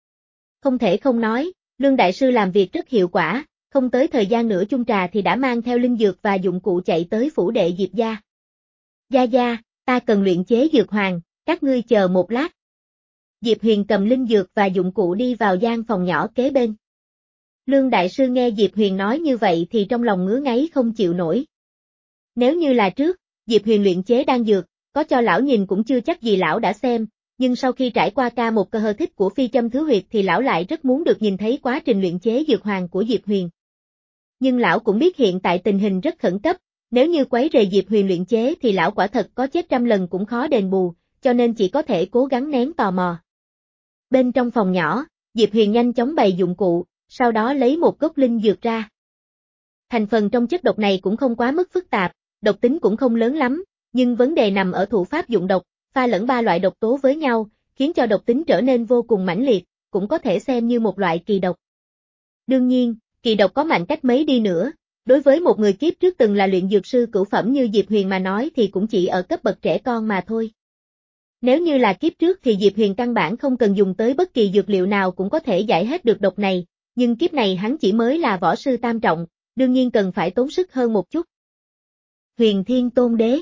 Không thể không nói, Lương Đại Sư làm việc rất hiệu quả, không tới thời gian nửa chung trà thì đã mang theo linh dược và dụng cụ chạy tới phủ đệ Diệp gia. Gia gia, ta cần luyện chế dược hoàng, các ngươi chờ một lát. Diệp Huyền cầm linh dược và dụng cụ đi vào gian phòng nhỏ kế bên. Lương Đại Sư nghe Diệp Huyền nói như vậy thì trong lòng ngứa ngáy không chịu nổi. Nếu như là trước, Diệp Huyền luyện chế đan dược, có cho lão nhìn cũng chưa chắc gì lão đã xem, nhưng sau khi trải qua ca một cơ hơ thích của phi châm thứ huyệt thì lão lại rất muốn được nhìn thấy quá trình luyện chế dược hoàng của Diệp Huyền. Nhưng lão cũng biết hiện tại tình hình rất khẩn cấp, nếu như quấy rầy Diệp Huyền luyện chế thì lão quả thật có chết trăm lần cũng khó đền bù, cho nên chỉ có thể cố gắng nén tò mò. Bên trong phòng nhỏ, Diệp Huyền nhanh chóng bày dụng cụ, sau đó lấy một gốc linh dược ra. Thành phần trong chất độc này cũng không quá mức phức tạp, độc tính cũng không lớn lắm, nhưng vấn đề nằm ở thủ pháp dụng độc, pha lẫn ba loại độc tố với nhau, khiến cho độc tính trở nên vô cùng mãnh liệt, cũng có thể xem như một loại kỳ độc. Đương nhiên, kỳ độc có mạnh cách mấy đi nữa, đối với một người kiếp trước từng là luyện dược sư cửu phẩm như Diệp Huyền mà nói thì cũng chỉ ở cấp bậc trẻ con mà thôi. Nếu như là kiếp trước thì Diệp Huyền căn bản không cần dùng tới bất kỳ dược liệu nào cũng có thể giải hết được độc này, nhưng kiếp này hắn chỉ mới là võ sư tam trọng, đương nhiên cần phải tốn sức hơn một chút. Huyền Thiên Tôn Đế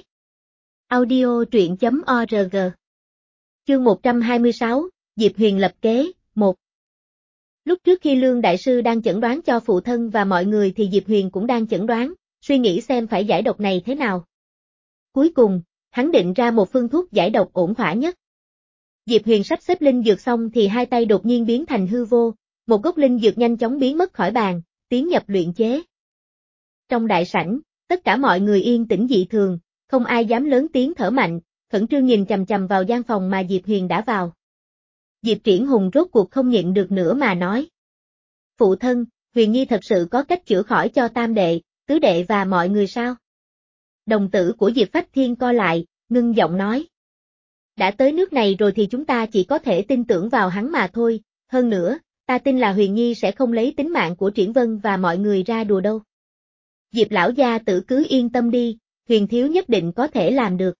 Audio truyện chấm org Chương một trăm hai mươi sáu, Diệp Huyền lập kế, một. Lúc trước khi Lương Đại Sư đang chẩn đoán cho phụ thân và mọi người thì Diệp Huyền cũng đang chẩn đoán, suy nghĩ xem phải giải độc này thế nào. Cuối cùng, hắn định ra một phương thuốc giải độc ổn thỏa nhất. Diệp Huyền sắp xếp linh dược xong thì hai tay đột nhiên biến thành hư vô, một gốc linh dược nhanh chóng biến mất khỏi bàn, tiến nhập luyện chế. Trong đại sảnh, tất cả mọi người yên tĩnh dị thường, không ai dám lớn tiếng thở mạnh, khẩn trương nhìn chằm chằm vào gian phòng mà Diệp Huyền đã vào. Diệp Triển Hùng rốt cuộc không nhịn được nữa mà nói. Phụ thân, Huyền Nhi thật sự có cách chữa khỏi cho tam đệ, tứ đệ và mọi người sao? Đồng tử của Diệp Phách Thiên co lại, ngưng giọng nói. Đã tới nước này rồi thì chúng ta chỉ có thể tin tưởng vào hắn mà thôi, hơn nữa, ta tin là Huyền Nhi sẽ không lấy tính mạng của Triển Vân và mọi người ra đùa đâu. Diệp lão gia tử cứ yên tâm đi, Huyền thiếu nhất định có thể làm được.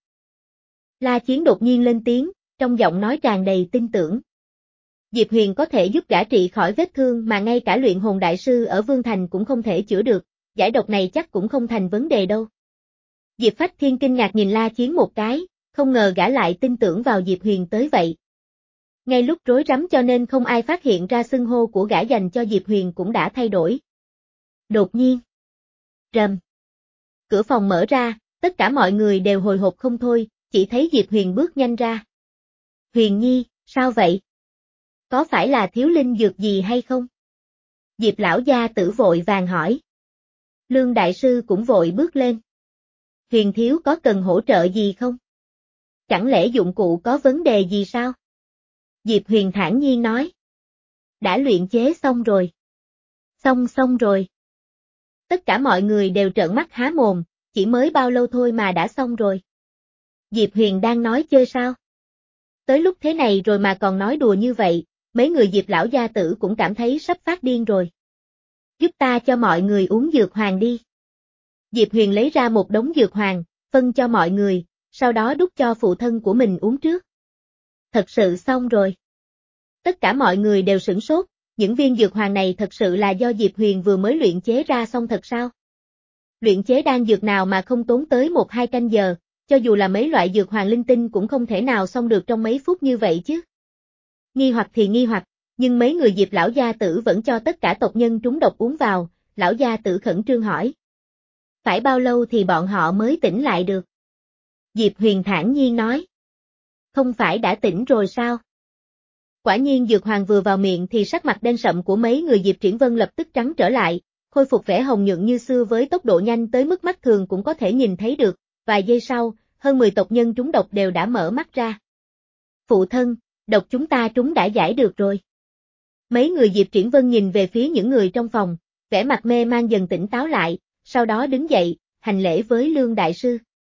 La Chiến đột nhiên lên tiếng, trong giọng nói tràn đầy tin tưởng. Diệp Huyền có thể giúp gã trị khỏi vết thương mà ngay cả luyện hồn đại sư ở Vương Thành cũng không thể chữa được, giải độc này chắc cũng không thành vấn đề đâu. Diệp Phách Thiên kinh ngạc nhìn La Chiến một cái, không ngờ gã lại tin tưởng vào Diệp Huyền tới vậy. Ngay lúc rối rắm cho nên không ai phát hiện ra xưng hô của gã dành cho Diệp Huyền cũng đã thay đổi. Đột nhiên. Rầm. Cửa phòng mở ra, tất cả mọi người đều hồi hộp không thôi, chỉ thấy Diệp Huyền bước nhanh ra. Huyền Nhi, sao vậy? Có phải là thiếu linh dược gì hay không? Diệp lão gia tử vội vàng hỏi. Lương Đại Sư cũng vội bước lên. Huyền thiếu có cần hỗ trợ gì không? Chẳng lẽ dụng cụ có vấn đề gì sao? Diệp Huyền thản nhiên nói. Đã luyện chế xong rồi. Xong xong rồi. Tất cả mọi người đều trợn mắt há mồm, chỉ mới bao lâu thôi mà đã xong rồi. Diệp Huyền đang nói chơi sao? Tới lúc thế này rồi mà còn nói đùa như vậy, mấy người Diệp lão gia tử cũng cảm thấy sắp phát điên rồi. Giúp ta cho mọi người uống dược hoàng đi. Diệp Huyền lấy ra một đống dược hoàng, phân cho mọi người, sau đó đút cho phụ thân của mình uống trước. Thật sự xong rồi. Tất cả mọi người đều sửng sốt, những viên dược hoàng này thật sự là do Diệp Huyền vừa mới luyện chế ra xong thật sao? Luyện chế đan dược nào mà không tốn tới một hai canh giờ, cho dù là mấy loại dược hoàng linh tinh cũng không thể nào xong được trong mấy phút như vậy chứ. Nghi hoặc thì nghi hoặc, nhưng mấy người Diệp lão gia tử vẫn cho tất cả tộc nhân trúng độc uống vào, lão gia tử khẩn trương hỏi. Phải bao lâu thì bọn họ mới tỉnh lại được? Diệp Huyền thản nhiên nói. Không phải đã tỉnh rồi sao? Quả nhiên dược hoàng vừa vào miệng thì sắc mặt đen sậm của mấy người Diệp Triển Vân lập tức trắng trở lại, khôi phục vẻ hồng nhuận như xưa với tốc độ nhanh tới mức mắt thường cũng có thể nhìn thấy được, vài giây sau, hơn mười tộc nhân trúng độc đều đã mở mắt ra. Phụ thân, độc chúng ta trúng đã giải được rồi. Mấy người Diệp Triển Vân nhìn về phía những người trong phòng, vẻ mặt mê man dần tỉnh táo lại, sau đó đứng dậy, hành lễ với Lương Đại Sư.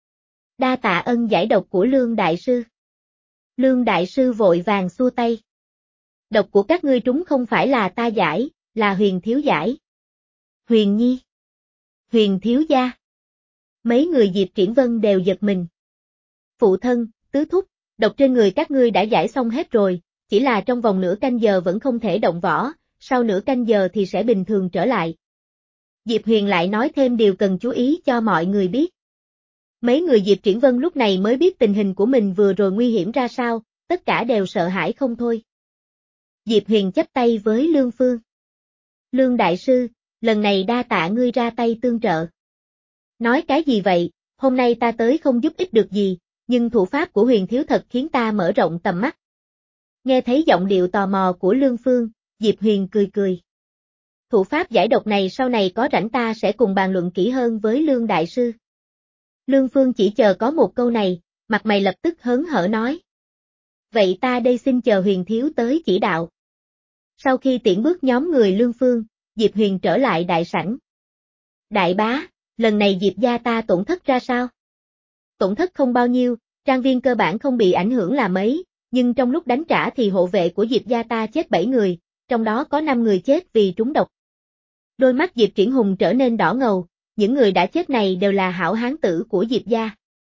Đa tạ ân giải độc của Lương Đại Sư. Lương Đại Sư vội vàng xua tay. Độc của các ngươi trúng không phải là ta giải, là Huyền thiếu giải. Huyền Nhi. Huyền thiếu gia. Mấy người Diệp Triển Vân đều giật mình. Phụ thân, tứ thúc, độc trên người các ngươi đã giải xong hết rồi, chỉ là trong vòng nửa canh giờ vẫn không thể động võ, sau nửa canh giờ thì sẽ bình thường trở lại. Diệp Huyền lại nói thêm điều cần chú ý cho mọi người biết. Mấy người Diệp Triển Vân lúc này mới biết tình hình của mình vừa rồi nguy hiểm ra sao, tất cả đều sợ hãi không thôi. Diệp Huyền chắp tay với Lương Phương. Lương Đại Sư, lần này đa tạ ngươi ra tay tương trợ. Nói cái gì vậy, hôm nay ta tới không giúp ích được gì, nhưng thủ pháp của Huyền Thiếu thật khiến ta mở rộng tầm mắt. Nghe thấy giọng điệu tò mò của Lương Phương, Diệp Huyền cười cười. Thủ pháp giải độc này sau này có rảnh ta sẽ cùng bàn luận kỹ hơn với Lương Đại Sư. Lương Phương chỉ chờ có một câu này, mặt mày lập tức hớn hở nói. Vậy ta đây xin chờ Huyền Thiếu tới chỉ đạo. Sau khi tiễn bước nhóm người Lương Phương, Diệp Huyền trở lại đại sảnh. Đại bá, lần này Diệp gia ta tổn thất ra sao? Tổn thất không bao nhiêu, trang viên cơ bản không bị ảnh hưởng là mấy, nhưng trong lúc đánh trả thì hộ vệ của Diệp gia ta chết bảy người, trong đó có năm người chết vì trúng độc. Đôi mắt Diệp Triển Hùng trở nên đỏ ngầu, những người đã chết này đều là hảo hán tử của Diệp gia.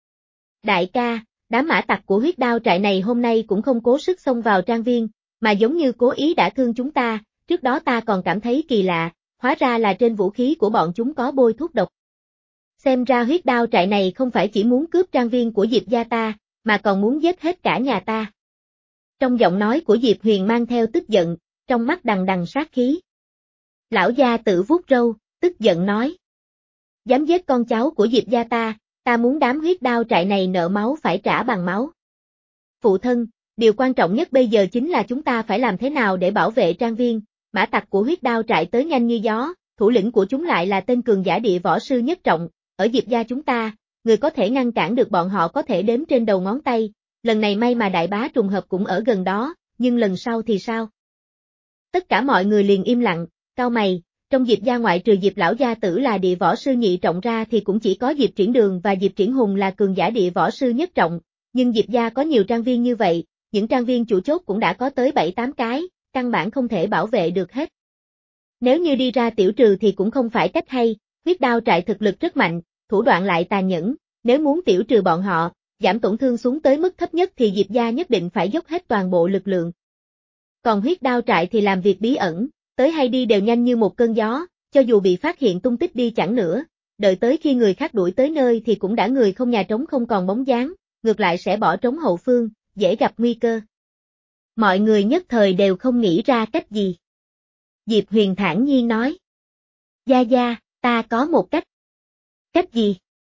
Đại ca, đám mã tặc của huyết đao trại này hôm nay cũng không cố sức xông vào trang viên, mà giống như cố ý đã thương chúng ta, trước đó ta còn cảm thấy kỳ lạ, hóa ra là trên vũ khí của bọn chúng có bôi thuốc độc. Xem ra huyết đao trại này không phải chỉ muốn cướp trang viên của Diệp gia ta, mà còn muốn giết hết cả nhà ta. Trong giọng nói của Diệp Huyền mang theo tức giận, trong mắt đằng đằng sát khí. Lão gia tử vuốt râu, tức giận nói. Dám giết con cháu của Diệp gia ta, ta muốn đám huyết đao trại này nợ máu phải trả bằng máu. Phụ thân, điều quan trọng nhất bây giờ chính là chúng ta phải làm thế nào để bảo vệ trang viên, mã tặc của huyết đao trại tới nhanh như gió, thủ lĩnh của chúng lại là tên cường giả địa võ sư nhất trọng, ở Diệp gia chúng ta, người có thể ngăn cản được bọn họ có thể đếm trên đầu ngón tay, lần này may mà đại bá trùng hợp cũng ở gần đó, nhưng lần sau thì sao? Tất cả mọi người liền im lặng, cau mày, trong Diệp gia ngoại trừ Diệp lão gia tử là địa võ sư nhị trọng ra thì cũng chỉ có Diệp Triển Đường và Diệp Triển Hùng là cường giả địa võ sư nhất trọng, nhưng Diệp gia có nhiều trang viên như vậy, những trang viên chủ chốt cũng đã có tới bảy tám cái, căn bản không thể bảo vệ được hết. Nếu như đi ra tiểu trừ thì cũng không phải cách hay, huyết đao trại thực lực rất mạnh, thủ đoạn lại tàn nhẫn, nếu muốn tiểu trừ bọn họ, giảm tổn thương xuống tới mức thấp nhất thì Diệp gia nhất định phải dốc hết toàn bộ lực lượng. Còn huyết đao trại thì làm việc bí ẩn, tới hay đi đều nhanh như một cơn gió, cho dù bị phát hiện tung tích đi chẳng nữa, đợi tới khi người khác đuổi tới nơi thì cũng đã người không nhà trống không còn bóng dáng, ngược lại sẽ bỏ trống hậu phương, dễ gặp nguy cơ. Mọi người nhất thời đều không nghĩ ra cách gì. Diệp Huyền thản nhiên nói. Gia Gia, ta có một cách. Cách gì?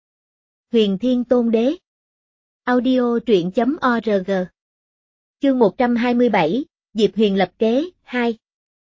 Huyền Thiên Tôn Đế. Audio truyện chấm org. Chương một trăm hai mươi bảy, Diệp Huyền lập kế, hai.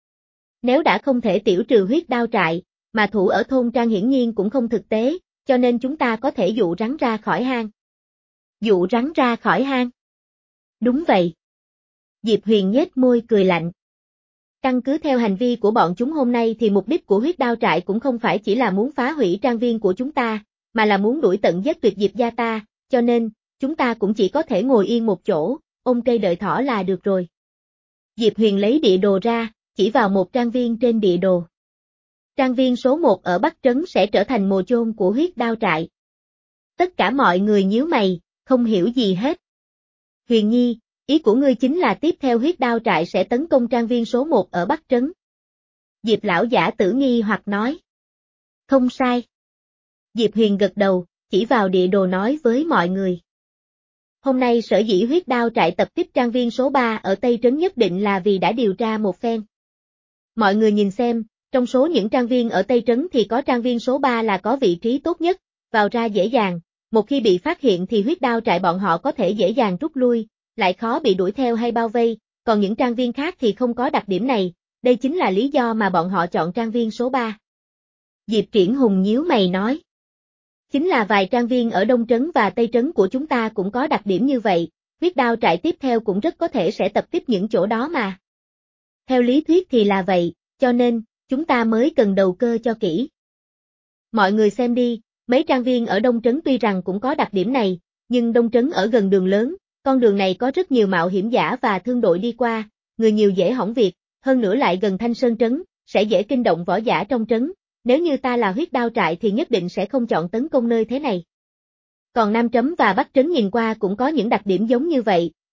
Nếu đã không thể tiểu trừ huyết đao trại, mà thủ ở thôn trang hiển nhiên cũng không thực tế, cho nên chúng ta có thể dụ rắn ra khỏi hang. Dụ rắn ra khỏi hang. Đúng vậy. Diệp Huyền nhếch môi cười lạnh. Căn cứ theo hành vi của bọn chúng hôm nay thì mục đích của huyết đao trại cũng không phải chỉ là muốn phá hủy trang viên của chúng ta, mà là muốn đuổi tận giết tuyệt Diệp gia ta, cho nên, chúng ta cũng chỉ có thể ngồi yên một chỗ, ôm cây đợi thỏ là được rồi. Diệp Huyền lấy địa đồ ra, chỉ vào một trang viên trên địa đồ. Trang viên số một ở Bắc Trấn sẽ trở thành mồ chôn của huyết đao trại. Tất cả mọi người nhíu mày, không hiểu gì hết. Huyền Nhi, ý của ngươi chính là tiếp theo huyết đao trại sẽ tấn công trang viên số một ở Bắc Trấn. Diệp lão giả tử nghi hoặc nói. Không sai. Diệp Huyền gật đầu, chỉ vào địa đồ nói với mọi người. Hôm nay sở dĩ huyết đao trại tập kích trang viên số ba ở Tây Trấn nhất định là vì đã điều tra một phen. Mọi người nhìn xem, trong số những trang viên ở Tây Trấn thì có trang viên số ba là có vị trí tốt nhất, vào ra dễ dàng, một khi bị phát hiện thì huyết đao trại bọn họ có thể dễ dàng rút lui, lại khó bị đuổi theo hay bao vây, còn những trang viên khác thì không có đặc điểm này, đây chính là lý do mà bọn họ chọn trang viên số ba. Diệp Triển Hùng nhíu mày nói. Chính là vài trang viên ở Đông Trấn và Tây Trấn của chúng ta cũng có đặc điểm như vậy, huyết đao trại tiếp theo cũng rất có thể sẽ tập kích những chỗ đó mà. Theo lý thuyết thì là vậy, cho nên, chúng ta mới cần đầu cơ cho kỹ. Mọi người xem đi, mấy trang viên ở Đông Trấn tuy rằng cũng có đặc điểm này, nhưng Đông Trấn ở gần đường lớn, con đường này có rất nhiều mạo hiểm giả và thương đội đi qua, người nhiều dễ hỏng việc, hơn nữa lại gần Thanh Sơn Trấn, sẽ dễ kinh động võ giả trong trấn. Nếu như ta là huyết đao trại thì nhất định sẽ không chọn tấn công nơi thế này. Còn Nam Trấn và Bắc Trấn nhìn qua cũng có những đặc điểm giống như vậy,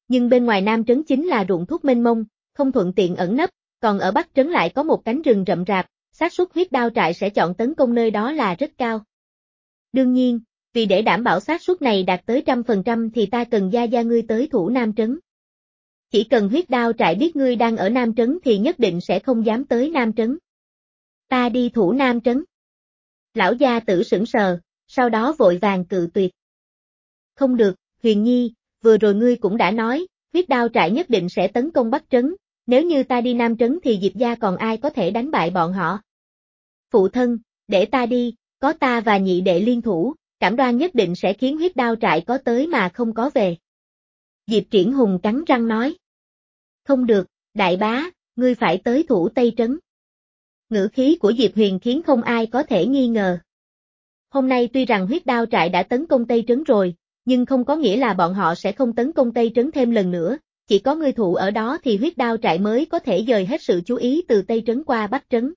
nhưng bên ngoài Nam Trấn chính là ruộng thuốc mênh mông, không thuận tiện ẩn nấp, còn ở Bắc Trấn lại có một cánh rừng rậm rạp, xác suất huyết đao trại sẽ chọn tấn công nơi đó là rất cao. Đương nhiên, vì để đảm bảo xác suất này đạt tới trăm phần trăm thì ta cần gia gia ngươi tới thủ Nam Trấn. Chỉ cần huyết đao trại biết ngươi đang ở Nam Trấn thì nhất định sẽ không dám tới Nam Trấn. Ta đi thủ Nam Trấn. Lão gia tử sững sờ, sau đó vội vàng cự tuyệt. Không được, Huyền Nhi, vừa rồi ngươi cũng đã nói, huyết đao trại nhất định sẽ tấn công Bắc Trấn, nếu như ta đi Nam Trấn thì Diệp gia còn ai có thể đánh bại bọn họ. Phụ thân, để ta đi, có ta và nhị đệ liên thủ, Cẩm Đoan nhất định sẽ khiến huyết đao trại có tới mà không có về. Diệp Triển Hùng cắn răng nói. Không được, đại bá, ngươi phải tới thủ Tây Trấn. Ngữ khí của Diệp Huyền khiến không ai có thể nghi ngờ. Hôm nay tuy rằng huyết đao trại đã tấn công Tây Trấn rồi, nhưng không có nghĩa là bọn họ sẽ không tấn công Tây Trấn thêm lần nữa, chỉ có ngươi thủ ở đó thì huyết đao trại mới có thể dời hết sự chú ý từ Tây Trấn qua Bắc Trấn.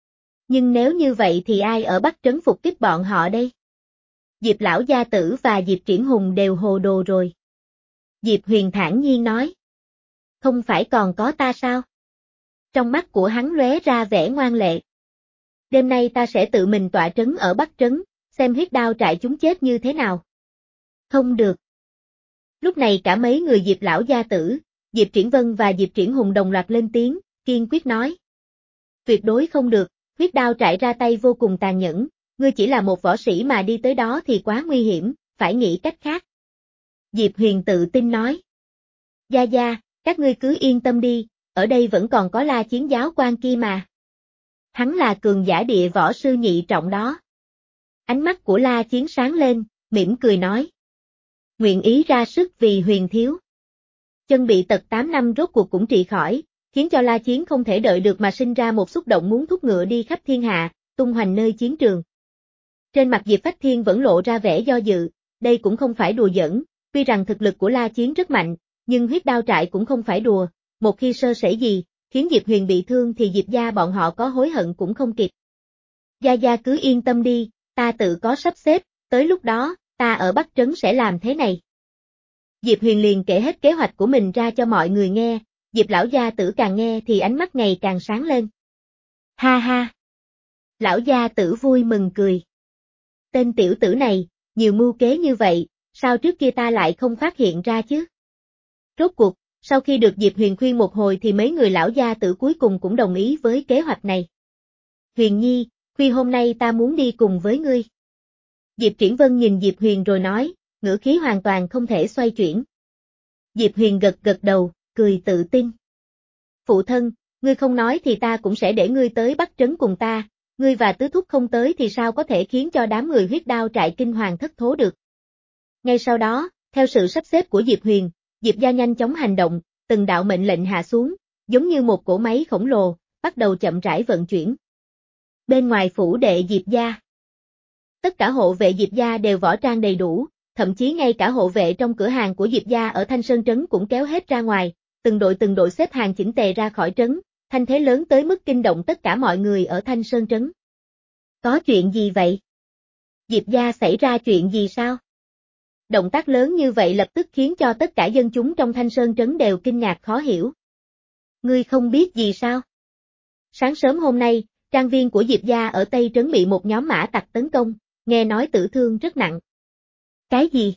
Nhưng nếu như vậy thì ai ở Bắc Trấn phục kích bọn họ đây? Diệp lão gia tử và Diệp Triển Hùng đều hồ đồ rồi. Diệp Huyền thản nhiên nói. Không phải còn có ta sao? Trong mắt của hắn lóe ra vẻ ngoan lệ. Đêm nay ta sẽ tự mình tọa trấn ở Bắc Trấn, xem huyết đao trại chúng chết như thế nào. Không được. Lúc này cả mấy người Diệp lão gia tử, Diệp Triển Vân và Diệp Triển Hùng đồng loạt lên tiếng, kiên quyết nói. Tuyệt đối không được, huyết đao trại ra tay vô cùng tàn nhẫn, ngươi chỉ là một võ sĩ mà đi tới đó thì quá nguy hiểm, phải nghĩ cách khác. Diệp Huyền tự tin nói. Gia gia, các ngươi cứ yên tâm đi, ở đây vẫn còn có La Chiến giáo quan kia mà. Hắn là cường giả địa võ sư nhị trọng đó. Ánh mắt của La Chiến sáng lên, mỉm cười nói. Nguyện ý ra sức vì Huyền thiếu. Chân bị tật tám năm rốt cuộc cũng trị khỏi, khiến cho La Chiến không thể đợi được mà sinh ra một xúc động muốn thúc ngựa đi khắp thiên hạ, tung hoành nơi chiến trường. Trên mặt Diệp Phách Thiên vẫn lộ ra vẻ do dự, đây cũng không phải đùa giỡn, tuy rằng thực lực của La Chiến rất mạnh, nhưng huyết đao trại cũng không phải đùa, một khi sơ sẩy gì, khiến Diệp Huyền bị thương thì Diệp gia bọn họ có hối hận cũng không kịp. Gia Gia cứ yên tâm đi, ta tự có sắp xếp, tới lúc đó, ta ở Bắc Trấn sẽ làm thế này. Diệp Huyền liền kể hết kế hoạch của mình ra cho mọi người nghe, Diệp lão gia tử càng nghe thì ánh mắt ngày càng sáng lên. Ha ha! Lão gia tử vui mừng cười. Tên tiểu tử này, nhiều mưu kế như vậy, sao trước kia ta lại không phát hiện ra chứ? Rốt cuộc, sau khi được Diệp Huyền khuyên một hồi thì mấy người lão gia tử cuối cùng cũng đồng ý với kế hoạch này. Huyền Nhi, khuya hôm nay ta muốn đi cùng với ngươi. Diệp Triển Vân nhìn Diệp Huyền rồi nói, ngữ khí hoàn toàn không thể xoay chuyển. Diệp Huyền gật gật đầu, cười tự tin. Phụ thân, ngươi không nói thì ta cũng sẽ để ngươi tới Bắc Trấn cùng ta, ngươi và tứ thúc không tới thì sao có thể khiến cho đám người huyết đao trại kinh hoàng thất thố được. Ngay sau đó, theo sự sắp xếp của Diệp Huyền, Diệp gia nhanh chóng hành động, từng đạo mệnh lệnh hạ xuống, giống như một cỗ máy khổng lồ, bắt đầu chậm rãi vận chuyển. Bên ngoài phủ đệ Diệp gia, tất cả hộ vệ Diệp gia đều võ trang đầy đủ, thậm chí ngay cả hộ vệ trong cửa hàng của Diệp gia ở Thanh Sơn Trấn cũng kéo hết ra ngoài, từng đội từng đội xếp hàng chỉnh tề ra khỏi trấn, thanh thế lớn tới mức kinh động tất cả mọi người ở Thanh Sơn Trấn. Có chuyện gì vậy? Diệp gia xảy ra chuyện gì sao? Động tác lớn như vậy lập tức khiến cho tất cả dân chúng trong Thanh Sơn Trấn đều kinh ngạc khó hiểu. Ngươi không biết gì sao? Sáng sớm hôm nay, trang viên của Diệp gia ở Tây Trấn bị một nhóm mã tặc tấn công, nghe nói tử thương rất nặng. Cái gì?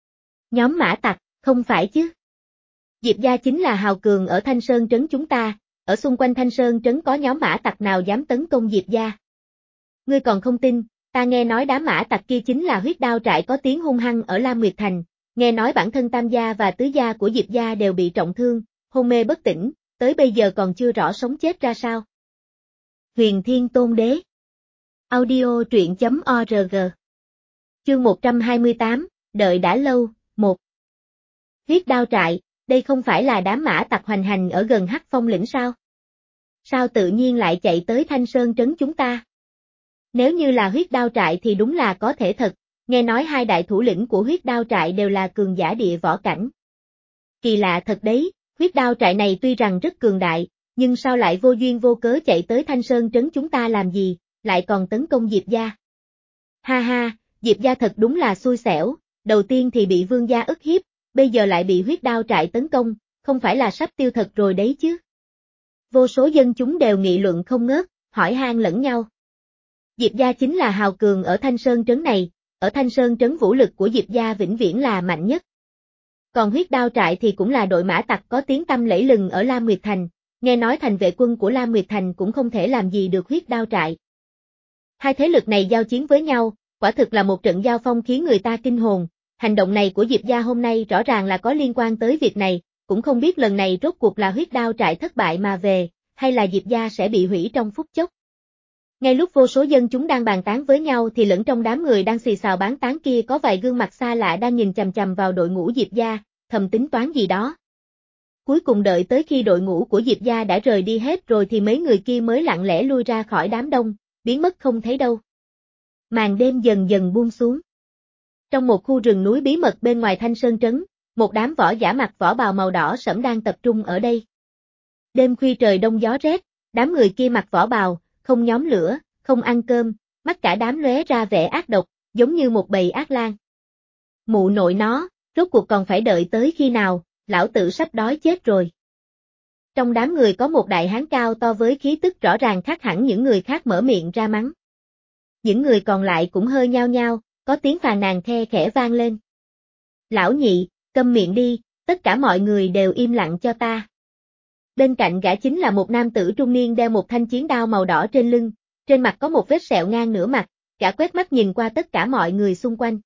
Nhóm mã tặc, không phải chứ? Diệp gia chính là hào cường ở Thanh Sơn Trấn chúng ta, ở xung quanh Thanh Sơn Trấn có nhóm mã tặc nào dám tấn công Diệp gia? Ngươi còn không tin, ta nghe nói đám mã tặc kia chính là huyết đao trại có tiếng hung hăng ở Lam Nguyệt Thành, nghe nói bản thân tam gia và tứ gia của Diệp gia đều bị trọng thương, hôn mê bất tỉnh, tới bây giờ còn chưa rõ sống chết ra sao. Huyền Thiên Tôn Đế. Audio truyện chấm org. Chương một trăm hai mươi tám, đợi đã lâu, một. Huyết đao trại, đây không phải là đám mã tặc hoành hành ở gần Hắc Phong lĩnh sao? Sao tự nhiên lại chạy tới Thanh Sơn Trấn chúng ta? Nếu như là huyết đao trại thì đúng là có thể thật, nghe nói hai đại thủ lĩnh của huyết đao trại đều là cường giả địa võ cảnh. Kỳ lạ thật đấy, huyết đao trại này tuy rằng rất cường đại, nhưng sao lại vô duyên vô cớ chạy tới Thanh Sơn Trấn chúng ta làm gì, lại còn tấn công Diệp gia. Ha ha, Diệp gia thật đúng là xui xẻo, đầu tiên thì bị vương gia ức hiếp, bây giờ lại bị huyết đao trại tấn công, không phải là sắp tiêu thật rồi đấy chứ. Vô số dân chúng đều nghị luận không ngớt, hỏi han lẫn nhau. Diệp gia chính là hào cường ở Thanh Sơn trấn này, ở Thanh Sơn trấn vũ lực của Diệp gia vĩnh viễn là mạnh nhất. Còn huyết đao trại thì cũng là đội mã tặc có tiếng tăm lẫy lừng ở Lam Nguyệt Thành, nghe nói thành vệ quân của Lam Nguyệt Thành cũng không thể làm gì được huyết đao trại. Hai thế lực này giao chiến với nhau, quả thực là một trận giao phong khiến người ta kinh hồn, hành động này của Diệp gia hôm nay rõ ràng là có liên quan tới việc này, cũng không biết lần này rốt cuộc là huyết đao trại thất bại mà về, hay là Diệp gia sẽ bị hủy trong phút chốc. Ngay lúc vô số dân chúng đang bàn tán với nhau thì lẫn trong đám người đang xì xào bán tán kia có vài gương mặt xa lạ đang nhìn chằm chằm vào đội ngũ Diệp gia, thầm tính toán gì đó. Cuối cùng đợi tới khi đội ngũ của Diệp gia đã rời đi hết rồi thì mấy người kia mới lặng lẽ lui ra khỏi đám đông, biến mất không thấy đâu. Màn đêm dần dần buông xuống. Trong một khu rừng núi bí mật bên ngoài Thanh Sơn trấn, một đám võ giả mặc võ bào màu đỏ sẫm đang tập trung ở đây. Đêm khuya trời đông gió rét, đám người kia mặc võ bào, không nhóm lửa, không ăn cơm, mắt cả đám lóe ra vẻ ác độc, giống như một bầy ác lang. Mụ nội nó, rốt cuộc còn phải đợi tới khi nào, lão tử sắp đói chết rồi. Trong đám người có một đại hán cao to với khí tức rõ ràng khác hẳn những người khác mở miệng ra mắng. Những người còn lại cũng hơi nhao nhao, có tiếng phàn nàn khe khẽ vang lên. Lão nhị, câm miệng đi, tất cả mọi người đều im lặng cho ta. Bên cạnh gã chính là một nam tử trung niên đeo một thanh chiến đao màu đỏ trên lưng, trên mặt có một vết sẹo ngang nửa mặt, gã quét mắt nhìn qua tất cả mọi người xung quanh.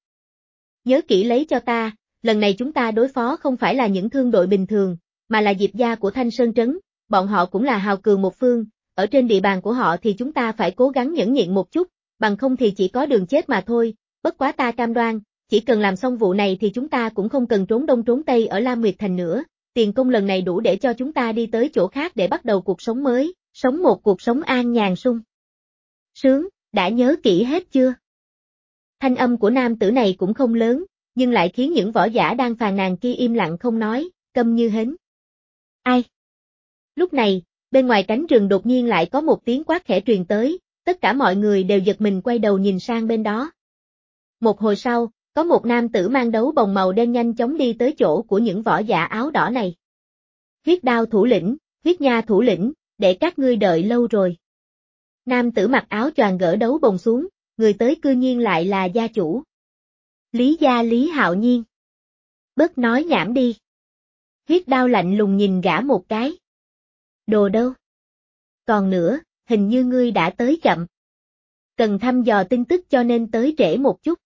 Nhớ kỹ lấy cho ta, lần này chúng ta đối phó không phải là những thương đội bình thường, mà là Diệp gia của Thanh Sơn trấn, bọn họ cũng là hào cường một phương, ở trên địa bàn của họ thì chúng ta phải cố gắng nhẫn nhịn một chút, bằng không thì chỉ có đường chết mà thôi, bất quá ta cam đoan, chỉ cần làm xong vụ này thì chúng ta cũng không cần trốn đông trốn tây ở Lam Nguyệt Thành nữa, tiền công lần này đủ để cho chúng ta đi tới chỗ khác để bắt đầu cuộc sống mới, sống một cuộc sống an nhàn sung sướng, đã nhớ kỹ hết chưa? Thanh âm của nam tử này cũng không lớn, nhưng lại khiến những võ giả đang phàn nàn kia im lặng không nói, câm như hến. Ai? Lúc này, bên ngoài cánh rừng đột nhiên lại có một tiếng quát khẽ truyền tới, tất cả mọi người đều giật mình quay đầu nhìn sang bên đó. Một hồi sau, có một nam tử mang đấu bồng màu đen nhanh chóng đi tới chỗ của những võ giả áo đỏ này. Huyết đao thủ lĩnh, huyết nha thủ lĩnh, để các ngươi đợi lâu rồi. Nam tử mặc áo choàng gỡ đấu bồng xuống, người tới cư nhiên lại là gia chủ. Lý gia Lý Hạo Nhiên. Bớt nói nhảm đi. Huyết đao lạnh lùng nhìn gã một cái. Đồ đâu? Còn nữa, hình như ngươi đã tới chậm. Cần thăm dò tin tức cho nên tới trễ một chút.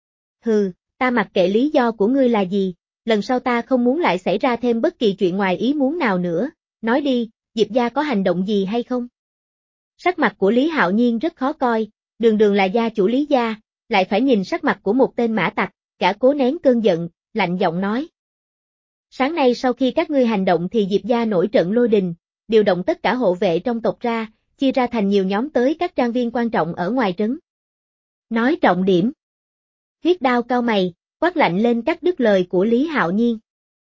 Hừ, ta mặc kệ lý do của ngươi là gì, lần sau ta không muốn lại xảy ra thêm bất kỳ chuyện ngoài ý muốn nào nữa, nói đi, Diệp gia có hành động gì hay không? Sắc mặt của Lý Hạo Nhiên rất khó coi, đường đường là gia chủ Lý gia, lại phải nhìn sắc mặt của một tên mã tặc, cả cố nén cơn giận, lạnh giọng nói. Sáng nay sau khi các ngươi hành động thì Diệp gia nổi trận lôi đình, điều động tất cả hộ vệ trong tộc ra, chia ra thành nhiều nhóm tới các trang viên quan trọng ở ngoài trấn. Nói trọng điểm. Huyết đao cao mày, quát lạnh lên cắt đứt lời của Lý Hạo Nhiên.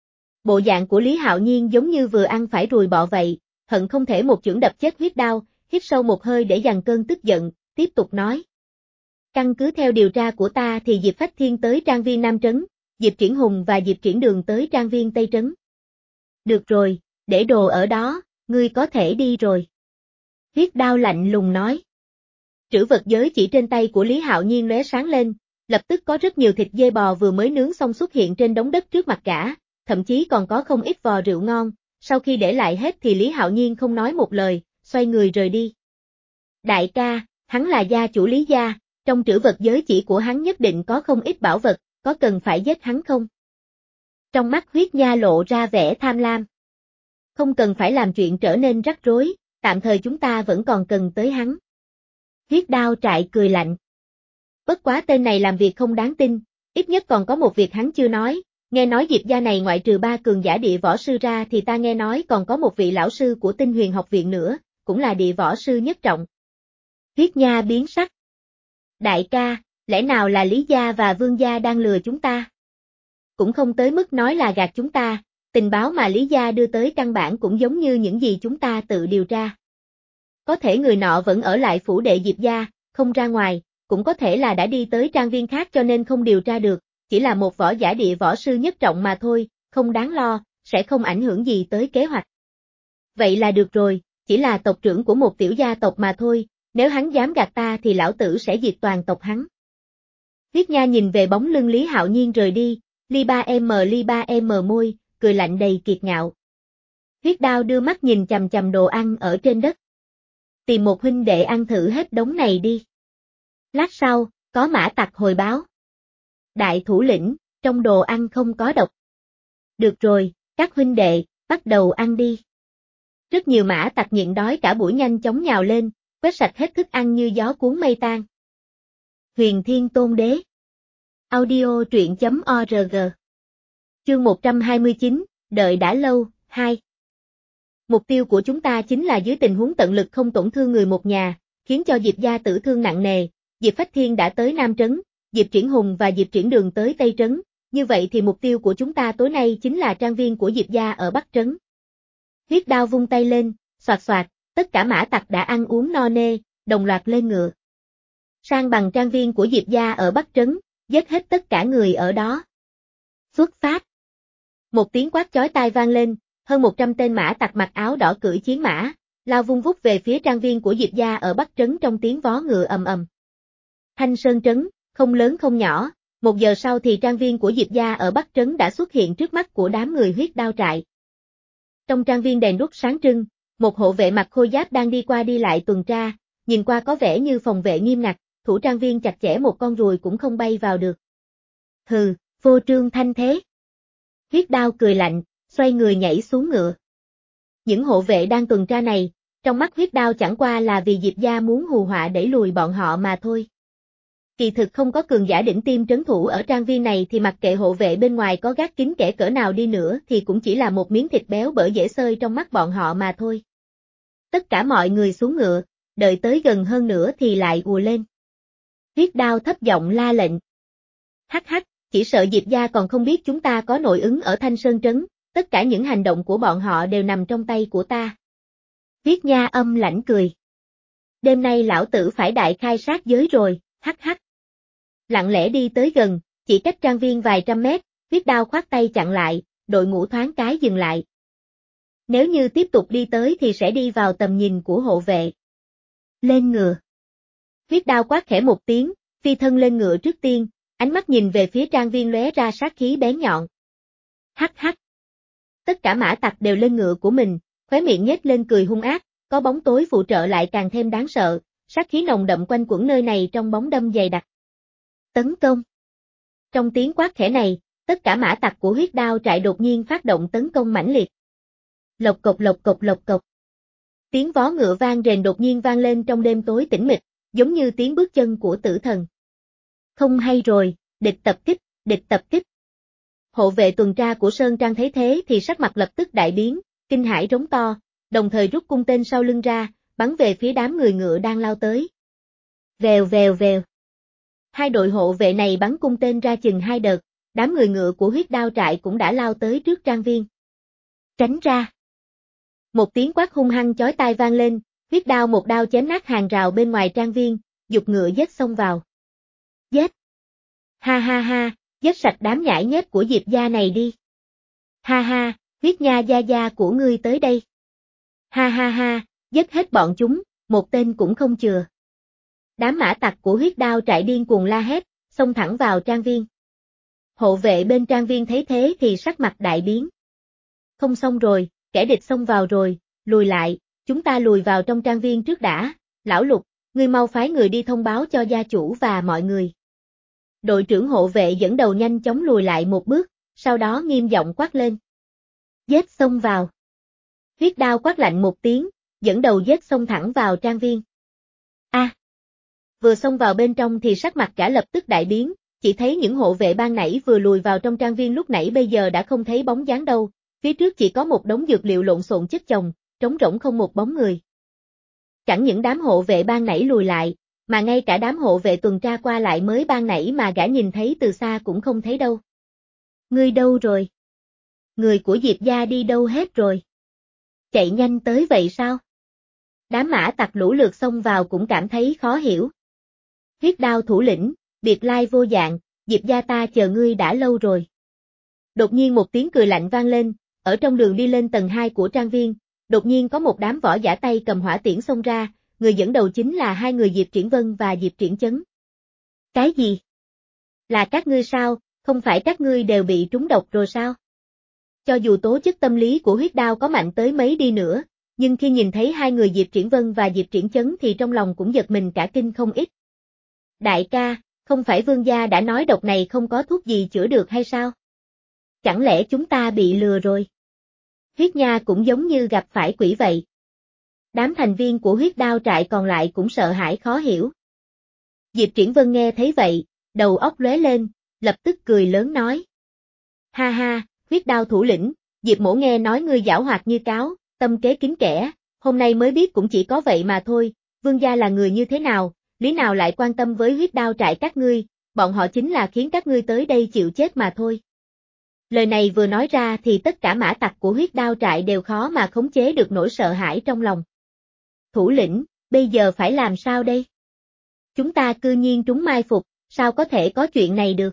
Bộ dạng của Lý Hạo Nhiên giống như vừa ăn phải ruồi bọ vậy, hận không thể một chưởng đập chết huyết đao, hít sâu một hơi để dằn cơn tức giận, tiếp tục nói. Căn cứ theo điều tra của ta thì Diệp Phách Thiên tới trang viên Nam Trấn, Diệp Triển Hùng và Diệp Triển Đường tới trang viên Tây Trấn. Được rồi, để đồ ở đó, ngươi có thể đi rồi. Huyết đao lạnh lùng nói. Trữ vật giới chỉ trên tay của Lý Hạo Nhiên lóe sáng lên, lập tức có rất nhiều thịt dê bò vừa mới nướng xong xuất hiện trên đống đất trước mặt gã, thậm chí còn có không ít vò rượu ngon, sau khi để lại hết thì Lý Hạo Nhiên không nói một lời, xoay người rời đi. Đại ca, hắn là gia chủ Lý gia, trong trữ vật giới chỉ của hắn nhất định có không ít bảo vật, có cần phải giết hắn không? Trong mắt huyết nha lộ ra vẻ tham lam. Không cần phải làm chuyện trở nên rắc rối, tạm thời chúng ta vẫn còn cần tới hắn. Huyết đao trại cười lạnh. Bất quá tên này làm việc không đáng tin, ít nhất còn có một việc hắn chưa nói, nghe nói Diệp gia này ngoại trừ ba cường giả địa võ sư ra thì ta nghe nói còn có một vị lão sư của Tinh Huyền học viện nữa, cũng là địa võ sư nhất trọng. Huyết nha biến sắc. Đại ca, lẽ nào là Lý gia và Vương gia đang lừa chúng ta? Cũng không tới mức nói là gạt chúng ta, tình báo mà Lý gia đưa tới căn bản cũng giống như những gì chúng ta tự điều tra. Có thể người nọ vẫn ở lại phủ đệ Diệp gia, không ra ngoài, cũng có thể là đã đi tới trang viên khác cho nên không điều tra được, chỉ là một võ giả địa võ sư nhất trọng mà thôi, không đáng lo, sẽ không ảnh hưởng gì tới kế hoạch. Vậy là được rồi, chỉ là tộc trưởng của một tiểu gia tộc mà thôi, nếu hắn dám gạt ta thì lão tử sẽ diệt toàn tộc hắn. Huyết Nha nhìn về bóng lưng Lý Hạo Nhiên rời đi, ly ba em ly ba em môi, cười lạnh đầy kiệt ngạo. Huyết Đao đưa mắt nhìn chằm chằm đồ ăn ở trên đất. Tìm một huynh đệ ăn thử hết đống này đi. Lát sau, có mã tặc hồi báo. Đại thủ lĩnh, trong đồ ăn không có độc. Được rồi, các huynh đệ, bắt đầu ăn đi. Rất nhiều mã tặc nhịn đói cả buổi nhanh chóng nhào lên, quét sạch hết thức ăn như gió cuốn mây tan. Huyền Thiên Tôn Đế. Audio truyện chấm org. Chương một trăm hai mươi chín, đợi đã lâu, hai. Mục tiêu của chúng ta chính là dưới tình huống tận lực không tổn thương người một nhà, khiến cho Diệp gia tử thương nặng nề. Diệp Phách Thiên đã tới Nam Trấn, Diệp Triển Hùng và Diệp Triển Đường tới Tây Trấn, như vậy thì mục tiêu của chúng ta tối nay chính là trang viên của Diệp gia ở Bắc Trấn. Huyết Đao vung tay lên, xoạt xoạt, tất cả mã tặc đã ăn uống no nê, đồng loạt lên ngựa. Sang bằng trang viên của Diệp gia ở Bắc Trấn, giết hết tất cả người ở đó. Xuất phát. Một tiếng quát chói tai vang lên, hơn một trăm tên mã tặc mặc áo đỏ cưỡi chiến mã, lao vung vút về phía trang viên của Diệp gia ở Bắc Trấn trong tiếng vó ngựa ầm ầm. Thanh Sơn Trấn, không lớn không nhỏ, một giờ sau thì trang viên của Diệp gia ở Bắc Trấn đã xuất hiện trước mắt của đám người Huyết Đao trại. Trong trang viên đèn đuốc sáng trưng, một hộ vệ mặc khôi giáp đang đi qua đi lại tuần tra, nhìn qua có vẻ như phòng vệ nghiêm ngặt, thủ trang viên chặt chẽ một con ruồi cũng không bay vào được. Hừ, vô trương thanh thế. Huyết Đao cười lạnh, xoay người nhảy xuống ngựa. Những hộ vệ đang tuần tra này, trong mắt Huyết Đao chẳng qua là vì Diệp gia muốn hù họa đẩy lùi bọn họ mà thôi. Kỳ thực không có cường giả đỉnh tiêm trấn thủ ở trang viên này thì mặc kệ hộ vệ bên ngoài có gác kín kẻ cỡ nào đi nữa thì cũng chỉ là một miếng thịt béo bở dễ xơi trong mắt bọn họ mà thôi. Tất cả mọi người xuống ngựa, đợi tới gần hơn nữa thì lại ùa lên. Huyết Đao thấp giọng la lệnh. Hắc hắc, chỉ sợ Diệp gia còn không biết chúng ta có nội ứng ở Thanh Sơn Trấn, tất cả những hành động của bọn họ đều nằm trong tay của ta. Huyết Nha âm lãnh cười. Đêm nay lão tử phải đại khai sát giới rồi, hắc hắc. Lặng lẽ đi tới gần, chỉ cách trang viên vài trăm mét, Huyết Đao khoát tay chặn lại, đội ngũ thoáng cái dừng lại. Nếu như tiếp tục đi tới thì sẽ đi vào tầm nhìn của hộ vệ. Lên ngựa. Huyết Đao quát khẽ một tiếng, phi thân lên ngựa trước tiên, ánh mắt nhìn về phía trang viên lóe ra sát khí bén nhọn. Hắc hắc. Tất cả mã tặc đều lên ngựa của mình, khóe miệng nhếch lên cười hung ác, có bóng tối phụ trợ lại càng thêm đáng sợ, sát khí nồng đậm quanh quẩn nơi này trong bóng đâm dày đặc. Tấn công. Trong tiếng quát khẽ này, tất cả mã tặc của Huyết Đao trại đột nhiên phát động tấn công mãnh liệt. Lộc cộc lộc cộc lộc cộc. Tiếng vó ngựa vang rền đột nhiên vang lên trong đêm tối tĩnh mịch, giống như tiếng bước chân của tử thần. Không hay rồi, địch tập kích, địch tập kích. Hộ vệ tuần tra của Sơn Trang thấy thế thì sắc mặt lập tức đại biến, kinh hãi rống to, đồng thời rút cung tên sau lưng ra, bắn về phía đám người ngựa đang lao tới. Vèo vèo vèo. Hai đội hộ vệ này bắn cung tên ra chừng hai đợt, đám người ngựa của Huyết Đao trại cũng đã lao tới trước trang viên. Tránh ra. Một tiếng quát hung hăng chói tai vang lên, Huyết Đao một đao chém nát hàng rào bên ngoài trang viên, giục ngựa giết xông vào. Giết! Ha ha ha, giết sạch đám nhãi nhép của Diệp gia này đi. Ha ha, Huyết Nha gia gia của ngươi tới đây. Ha ha ha, giết hết bọn chúng, một tên cũng không chừa. Đám mã tặc của Huyết Đao trại điên cuồng la hét, xông thẳng vào trang viên. Hộ vệ bên trang viên thấy thế thì sắc mặt đại biến. Không xong rồi, kẻ địch xông vào rồi, lùi lại, chúng ta lùi vào trong trang viên trước đã, lão Lục, ngươi mau phái người đi thông báo cho gia chủ và mọi người. Đội trưởng hộ vệ dẫn đầu nhanh chóng lùi lại một bước, sau đó nghiêm giọng quát lên. Giết xông vào. Huyết Đao quát lạnh một tiếng, dẫn đầu giết xông thẳng vào trang viên. A! À, vừa xông vào bên trong thì sắc mặt cả lập tức đại biến, chỉ thấy những hộ vệ ban nãy vừa lùi vào trong trang viên lúc nãy bây giờ đã không thấy bóng dáng đâu, phía trước chỉ có một đống dược liệu lộn xộn chất chồng, trống rỗng không một bóng người. Chẳng những đám hộ vệ ban nãy lùi lại, mà ngay cả đám hộ vệ tuần tra qua lại mới ban nãy mà gã nhìn thấy từ xa cũng không thấy đâu. Ngươi đâu rồi? Người của Diệp gia đi đâu hết rồi? Chạy nhanh tới vậy sao? Đám mã tặc lũ lượt xông vào cũng cảm thấy khó hiểu. Huyết Đao thủ lĩnh, biệt lai vô dạng, Diệp gia ta chờ ngươi đã lâu rồi. Đột nhiên một tiếng cười lạnh vang lên, ở trong đường đi lên tầng hai của trang viên, đột nhiên có một đám võ giả tay cầm hỏa tiễn xông ra, người dẫn đầu chính là hai người Diệp Triển Vân và Diệp Triển Chấn. Cái gì? Là các ngươi sao, không phải các ngươi đều bị trúng độc rồi sao? Cho dù tố chất tâm lý của huyết đao có mạnh tới mấy đi nữa, nhưng khi nhìn thấy hai người Diệp Triển Vân và Diệp Triển Chấn thì trong lòng cũng giật mình cả kinh không ít. Đại ca, không phải vương gia đã nói độc này không có thuốc gì chữa được hay sao? Chẳng lẽ chúng ta bị lừa rồi? Huyết Nha cũng giống như gặp phải quỷ vậy. Đám thành viên của huyết đao trại còn lại cũng sợ hãi khó hiểu. Diệp Triển Vân nghe thấy vậy, đầu óc lóe lên, lập tức cười lớn nói. Ha ha, huyết đao thủ lĩnh, Diệp mỗ nghe nói ngươi giảo hoạt như cáo, tâm kế kín kẽ, hôm nay mới biết cũng chỉ có vậy mà thôi, vương gia là người như thế nào, lý nào lại quan tâm với huyết đao trại các ngươi, bọn họ chính là khiến các ngươi tới đây chịu chết mà thôi. Lời này vừa nói ra thì tất cả mã tặc của huyết đao trại đều khó mà khống chế được nỗi sợ hãi trong lòng. Thủ lĩnh, bây giờ phải làm sao đây? Chúng ta cư nhiên trúng mai phục, sao có thể có chuyện này được?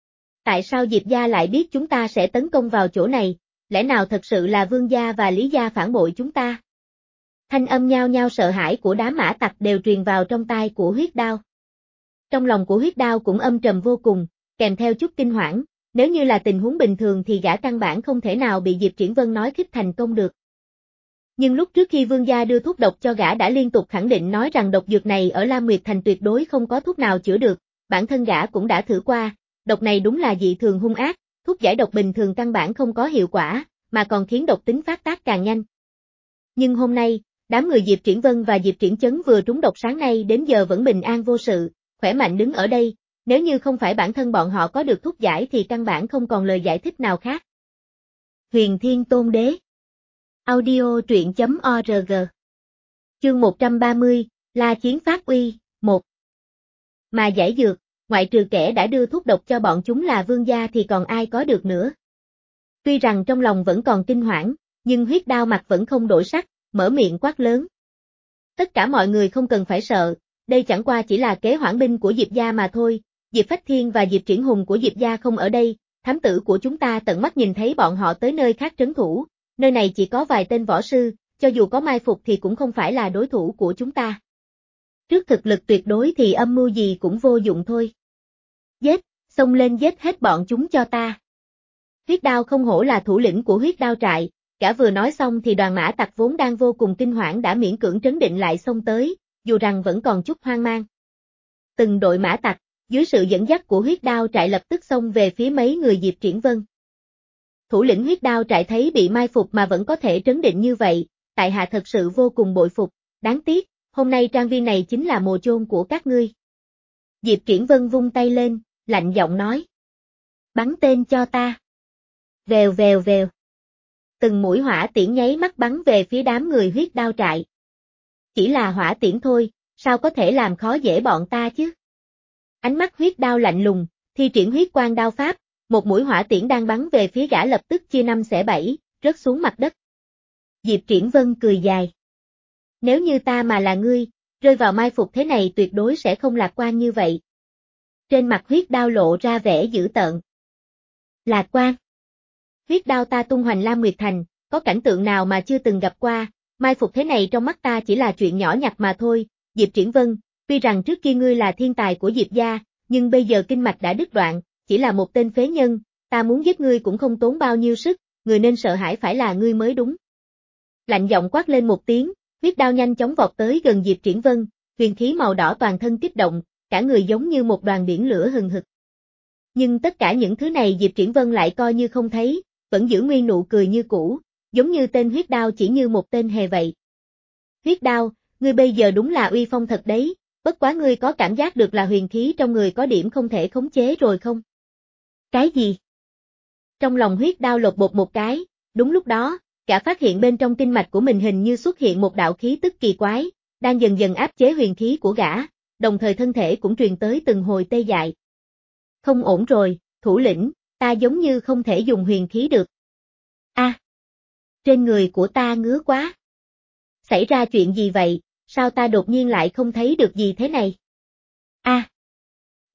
Tại sao Diệp gia lại biết chúng ta sẽ tấn công vào chỗ này, lẽ nào thật sự là vương gia và lý gia phản bội chúng ta? Thanh âm nhao nhao sợ hãi của đám mã tặc đều truyền vào trong tai của huyết đao. Trong lòng của huyết đao cũng âm trầm vô cùng, kèm theo chút kinh hoảng, nếu như là tình huống bình thường thì gã căn bản không thể nào bị Diệp Triển Vân nói khích thành công được. Nhưng lúc trước khi vương gia đưa thuốc độc cho gã đã liên tục khẳng định nói rằng độc dược này ở Lam Nguyệt Thành tuyệt đối không có thuốc nào chữa được, bản thân gã cũng đã thử qua, độc này đúng là dị thường hung ác, thuốc giải độc bình thường căn bản không có hiệu quả, mà còn khiến độc tính phát tác càng nhanh. Nhưng hôm nay, đám người Diệp Triển Vân và Diệp Triển Chấn vừa trúng độc sáng nay đến giờ vẫn bình an vô sự, khỏe mạnh đứng ở đây, nếu như không phải bản thân bọn họ có được thuốc giải thì căn bản không còn lời giải thích nào khác. Huyền Thiên Tôn Đế Audio truyện chấm org Chương một trăm ba mươi, La Chiến Phát Uy, một Mà giải dược, ngoại trừ kẻ đã đưa thuốc độc cho bọn chúng là vương gia thì còn ai có được nữa. Tuy rằng trong lòng vẫn còn kinh hoảng, nhưng huyết đao mặt vẫn không đổi sắc, mở miệng quát lớn. Tất cả mọi người không cần phải sợ, đây chẳng qua chỉ là kế hoãn binh của Diệp gia mà thôi, Diệp Phách Thiên và Diệp Triển Hùng của Diệp gia không ở đây, thám tử của chúng ta tận mắt nhìn thấy bọn họ tới nơi khác trấn thủ, nơi này chỉ có vài tên võ sư, cho dù có mai phục thì cũng không phải là đối thủ của chúng ta. Trước thực lực tuyệt đối thì âm mưu gì cũng vô dụng thôi. Giết, xông lên giết hết bọn chúng cho ta. Huyết đao không hổ là thủ lĩnh của huyết đao trại, cả vừa nói xong thì đoàn mã tặc vốn đang vô cùng kinh hoảng đã miễn cưỡng trấn định lại xông tới, dù rằng vẫn còn chút hoang mang. Từng đội mã tặc, dưới sự dẫn dắt của huyết đao trại lập tức xông về phía mấy người Diệp Triển Vân. Thủ lĩnh huyết đao trại thấy bị mai phục mà vẫn có thể trấn định như vậy, tại hạ thật sự vô cùng bội phục, đáng tiếc, hôm nay trang viên này chính là mồ chôn của các ngươi. Diệp Triển Vân vung tay lên, lạnh giọng nói. Bắn tên cho ta. Vèo vèo vèo. Từng mũi hỏa tiễn nháy mắt bắn về phía đám người huyết đao trại. Chỉ là hỏa tiễn thôi, sao có thể làm khó dễ bọn ta chứ? Ánh mắt huyết đao lạnh lùng, thi triển huyết quang đao pháp, một mũi hỏa tiễn đang bắn về phía gã lập tức chia năm xẻ bảy, rớt xuống mặt đất. Diệp Triển Vân cười dài. Nếu như ta mà là ngươi, rơi vào mai phục thế này tuyệt đối sẽ không lạc quan như vậy. Trên mặt huyết đao lộ ra vẻ dữ tợn. Lạc quan. Huyết đao ta tung hoành Lam Nguyệt Thành, có cảnh tượng nào mà chưa từng gặp qua, mai phục thế này trong mắt ta chỉ là chuyện nhỏ nhặt mà thôi, Diệp Triển Vân, tuy rằng trước kia ngươi là thiên tài của Diệp gia, nhưng bây giờ kinh mạch đã đứt đoạn, chỉ là một tên phế nhân, ta muốn giết ngươi cũng không tốn bao nhiêu sức, người nên sợ hãi phải là ngươi mới đúng. Lạnh giọng quát lên một tiếng, huyết đao nhanh chóng vọt tới gần Diệp Triển Vân, huyền khí màu đỏ toàn thân kích động, cả người giống như một đoàn biển lửa hừng hực. Nhưng tất cả những thứ này Diệp Triển Vân lại coi như không thấy, vẫn giữ nguyên nụ cười như cũ, giống như tên huyết đao chỉ như một tên hề vậy. Huyết đao, ngươi bây giờ đúng là uy phong thật đấy, bất quá ngươi có cảm giác được là huyền khí trong người có điểm không thể khống chế rồi không? Cái gì? Trong lòng huyết đao lột bột một cái, đúng lúc đó, cả phát hiện bên trong kinh mạch của mình hình như xuất hiện một đạo khí tức kỳ quái, đang dần dần áp chế huyền khí của gã, đồng thời thân thể cũng truyền tới từng hồi tê dại. Không ổn rồi, thủ lĩnh, ta giống như không thể dùng huyền khí được. A, à, trên người của ta ngứa quá. Xảy ra chuyện gì vậy, sao ta đột nhiên lại không thấy được gì thế này? A, à,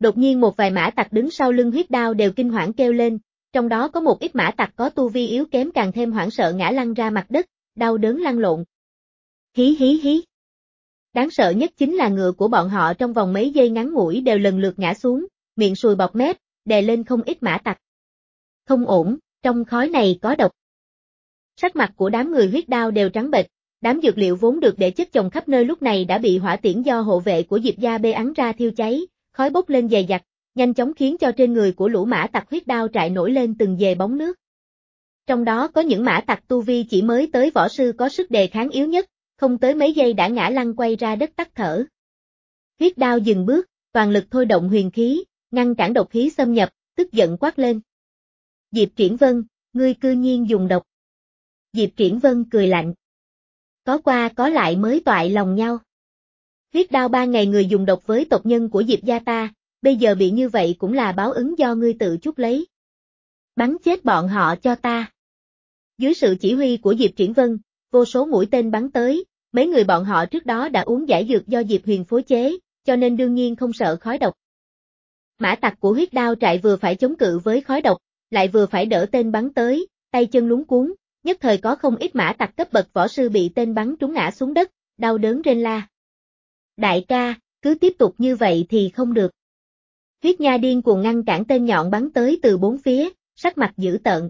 Đột nhiên một vài mã tặc đứng sau lưng Huyết Đao đều kinh hoảng kêu lên, trong đó có một ít mã tặc có tu vi yếu kém càng thêm hoảng sợ ngã lăn ra mặt đất, đau đớn lăn lộn. Hí hí hí. Đáng sợ nhất chính là ngựa của bọn họ trong vòng mấy giây ngắn ngủi đều lần lượt ngã xuống, miệng sùi bọt mép, đè lên không ít mã tặc. Không ổn, trong khói này có độc. Sắc mặt của đám người Huyết Đao đều trắng bệch, đám dược liệu vốn được để chất chồng khắp nơi lúc này đã bị hỏa tiễn do hộ vệ của Diệp gia bê ắn ra thiêu cháy, khói bốc lên dày đặc, nhanh chóng khiến cho trên người của lũ mã tặc Huyết Đao trại nổi lên từng dề bóng nước. Trong đó có những mã tặc tu vi chỉ mới tới võ sư có sức đề kháng yếu nhất, không tới mấy giây đã ngã lăn quay ra đất tắt thở. Huyết Đao dừng bước, toàn lực thôi động huyền khí, ngăn cản độc khí xâm nhập, tức giận quát lên. Diệp Triển Vân, ngươi cư nhiên dùng độc. Diệp Triển Vân cười lạnh. Có qua có lại mới toại lòng nhau. Huyết Đao ba ngày người dùng độc với tộc nhân của Diệp gia ta, bây giờ bị như vậy cũng là báo ứng do ngươi tự chuốc lấy. Bắn chết bọn họ cho ta. Dưới sự chỉ huy của Diệp Triển Vân, vô số mũi tên bắn tới, mấy người bọn họ trước đó đã uống giải dược do Diệp Huyền phối chế, cho nên đương nhiên không sợ khói độc. Mã tặc của Huyết Đao trại vừa phải chống cự với khói độc, lại vừa phải đỡ tên bắn tới, tay chân luống cuống, nhất thời có không ít mã tặc cấp bậc võ sư bị tên bắn trúng ngã xuống đất, đau đớn rên la. Đại ca, cứ tiếp tục như vậy thì không được. Huyết Nha điên cuồng ngăn cản tên nhọn bắn tới từ bốn phía, sắc mặt dữ tợn.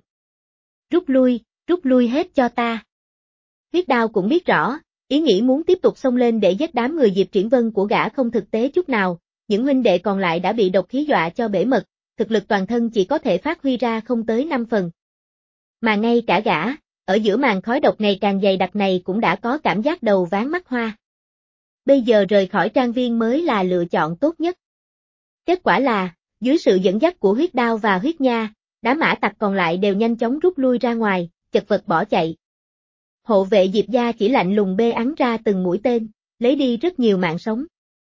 Rút lui, rút lui hết cho ta. Huyết Đao cũng biết rõ, ý nghĩ muốn tiếp tục xông lên để giết đám người Diệp Triển Vân của gã không thực tế chút nào, những huynh đệ còn lại đã bị độc khí dọa cho bể mật, thực lực toàn thân chỉ có thể phát huy ra không tới năm phần. Mà ngay cả gã, ở giữa màn khói độc ngày càng dày đặc này cũng đã có cảm giác đầu ván mắt hoa. Bây giờ rời khỏi trang viên mới là lựa chọn tốt nhất. Kết quả là, dưới sự dẫn dắt của Huyết Đao và Huyết Nha, đám mã tặc còn lại đều nhanh chóng rút lui ra ngoài, chật vật bỏ chạy. Hộ vệ Diệp gia chỉ lạnh lùng bê ắn ra từng mũi tên, lấy đi rất nhiều mạng sống.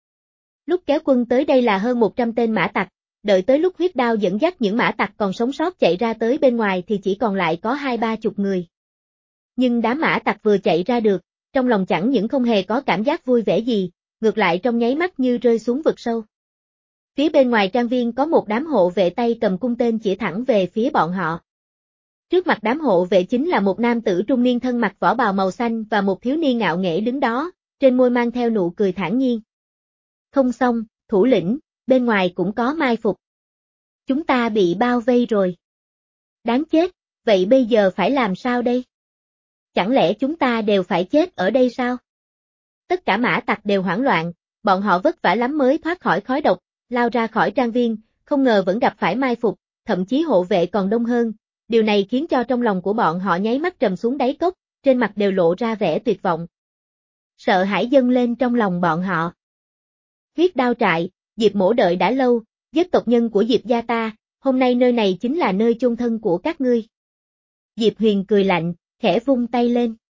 Lúc kéo quân tới đây là hơn một trăm tên mã tặc, đợi tới lúc Huyết Đao dẫn dắt những mã tặc còn sống sót chạy ra tới bên ngoài thì chỉ còn lại có hai ba chục người. Nhưng đám mã tặc vừa chạy ra được, trong lòng chẳng những không hề có cảm giác vui vẻ gì, ngược lại trong nháy mắt như rơi xuống vực sâu. Phía bên ngoài trang viên có một đám hộ vệ tay cầm cung tên chỉ thẳng về phía bọn họ. Trước mặt đám hộ vệ chính là một nam tử trung niên thân mặc võ bào màu xanh và một thiếu niên ngạo nghễ đứng đó, trên môi mang theo nụ cười thản nhiên. Không xong, thủ lĩnh, bên ngoài cũng có mai phục. Chúng ta bị bao vây rồi. Đáng chết, vậy bây giờ phải làm sao đây? Chẳng lẽ chúng ta đều phải chết ở đây sao? Tất cả mã tặc đều hoảng loạn, bọn họ vất vả lắm mới thoát khỏi khói độc, lao ra khỏi trang viên, không ngờ vẫn gặp phải mai phục, thậm chí hộ vệ còn đông hơn. Điều này khiến cho trong lòng của bọn họ nháy mắt trầm xuống đáy cốc, trên mặt đều lộ ra vẻ tuyệt vọng. Sợ hãi dâng lên trong lòng bọn họ. Huyết Đao trại, Diệp mỗ đợi đã lâu, giết tộc nhân của Diệp gia ta, hôm nay nơi này chính là nơi chôn thân của các ngươi. Diệp Huyền cười lạnh, khẽ vung tay lên.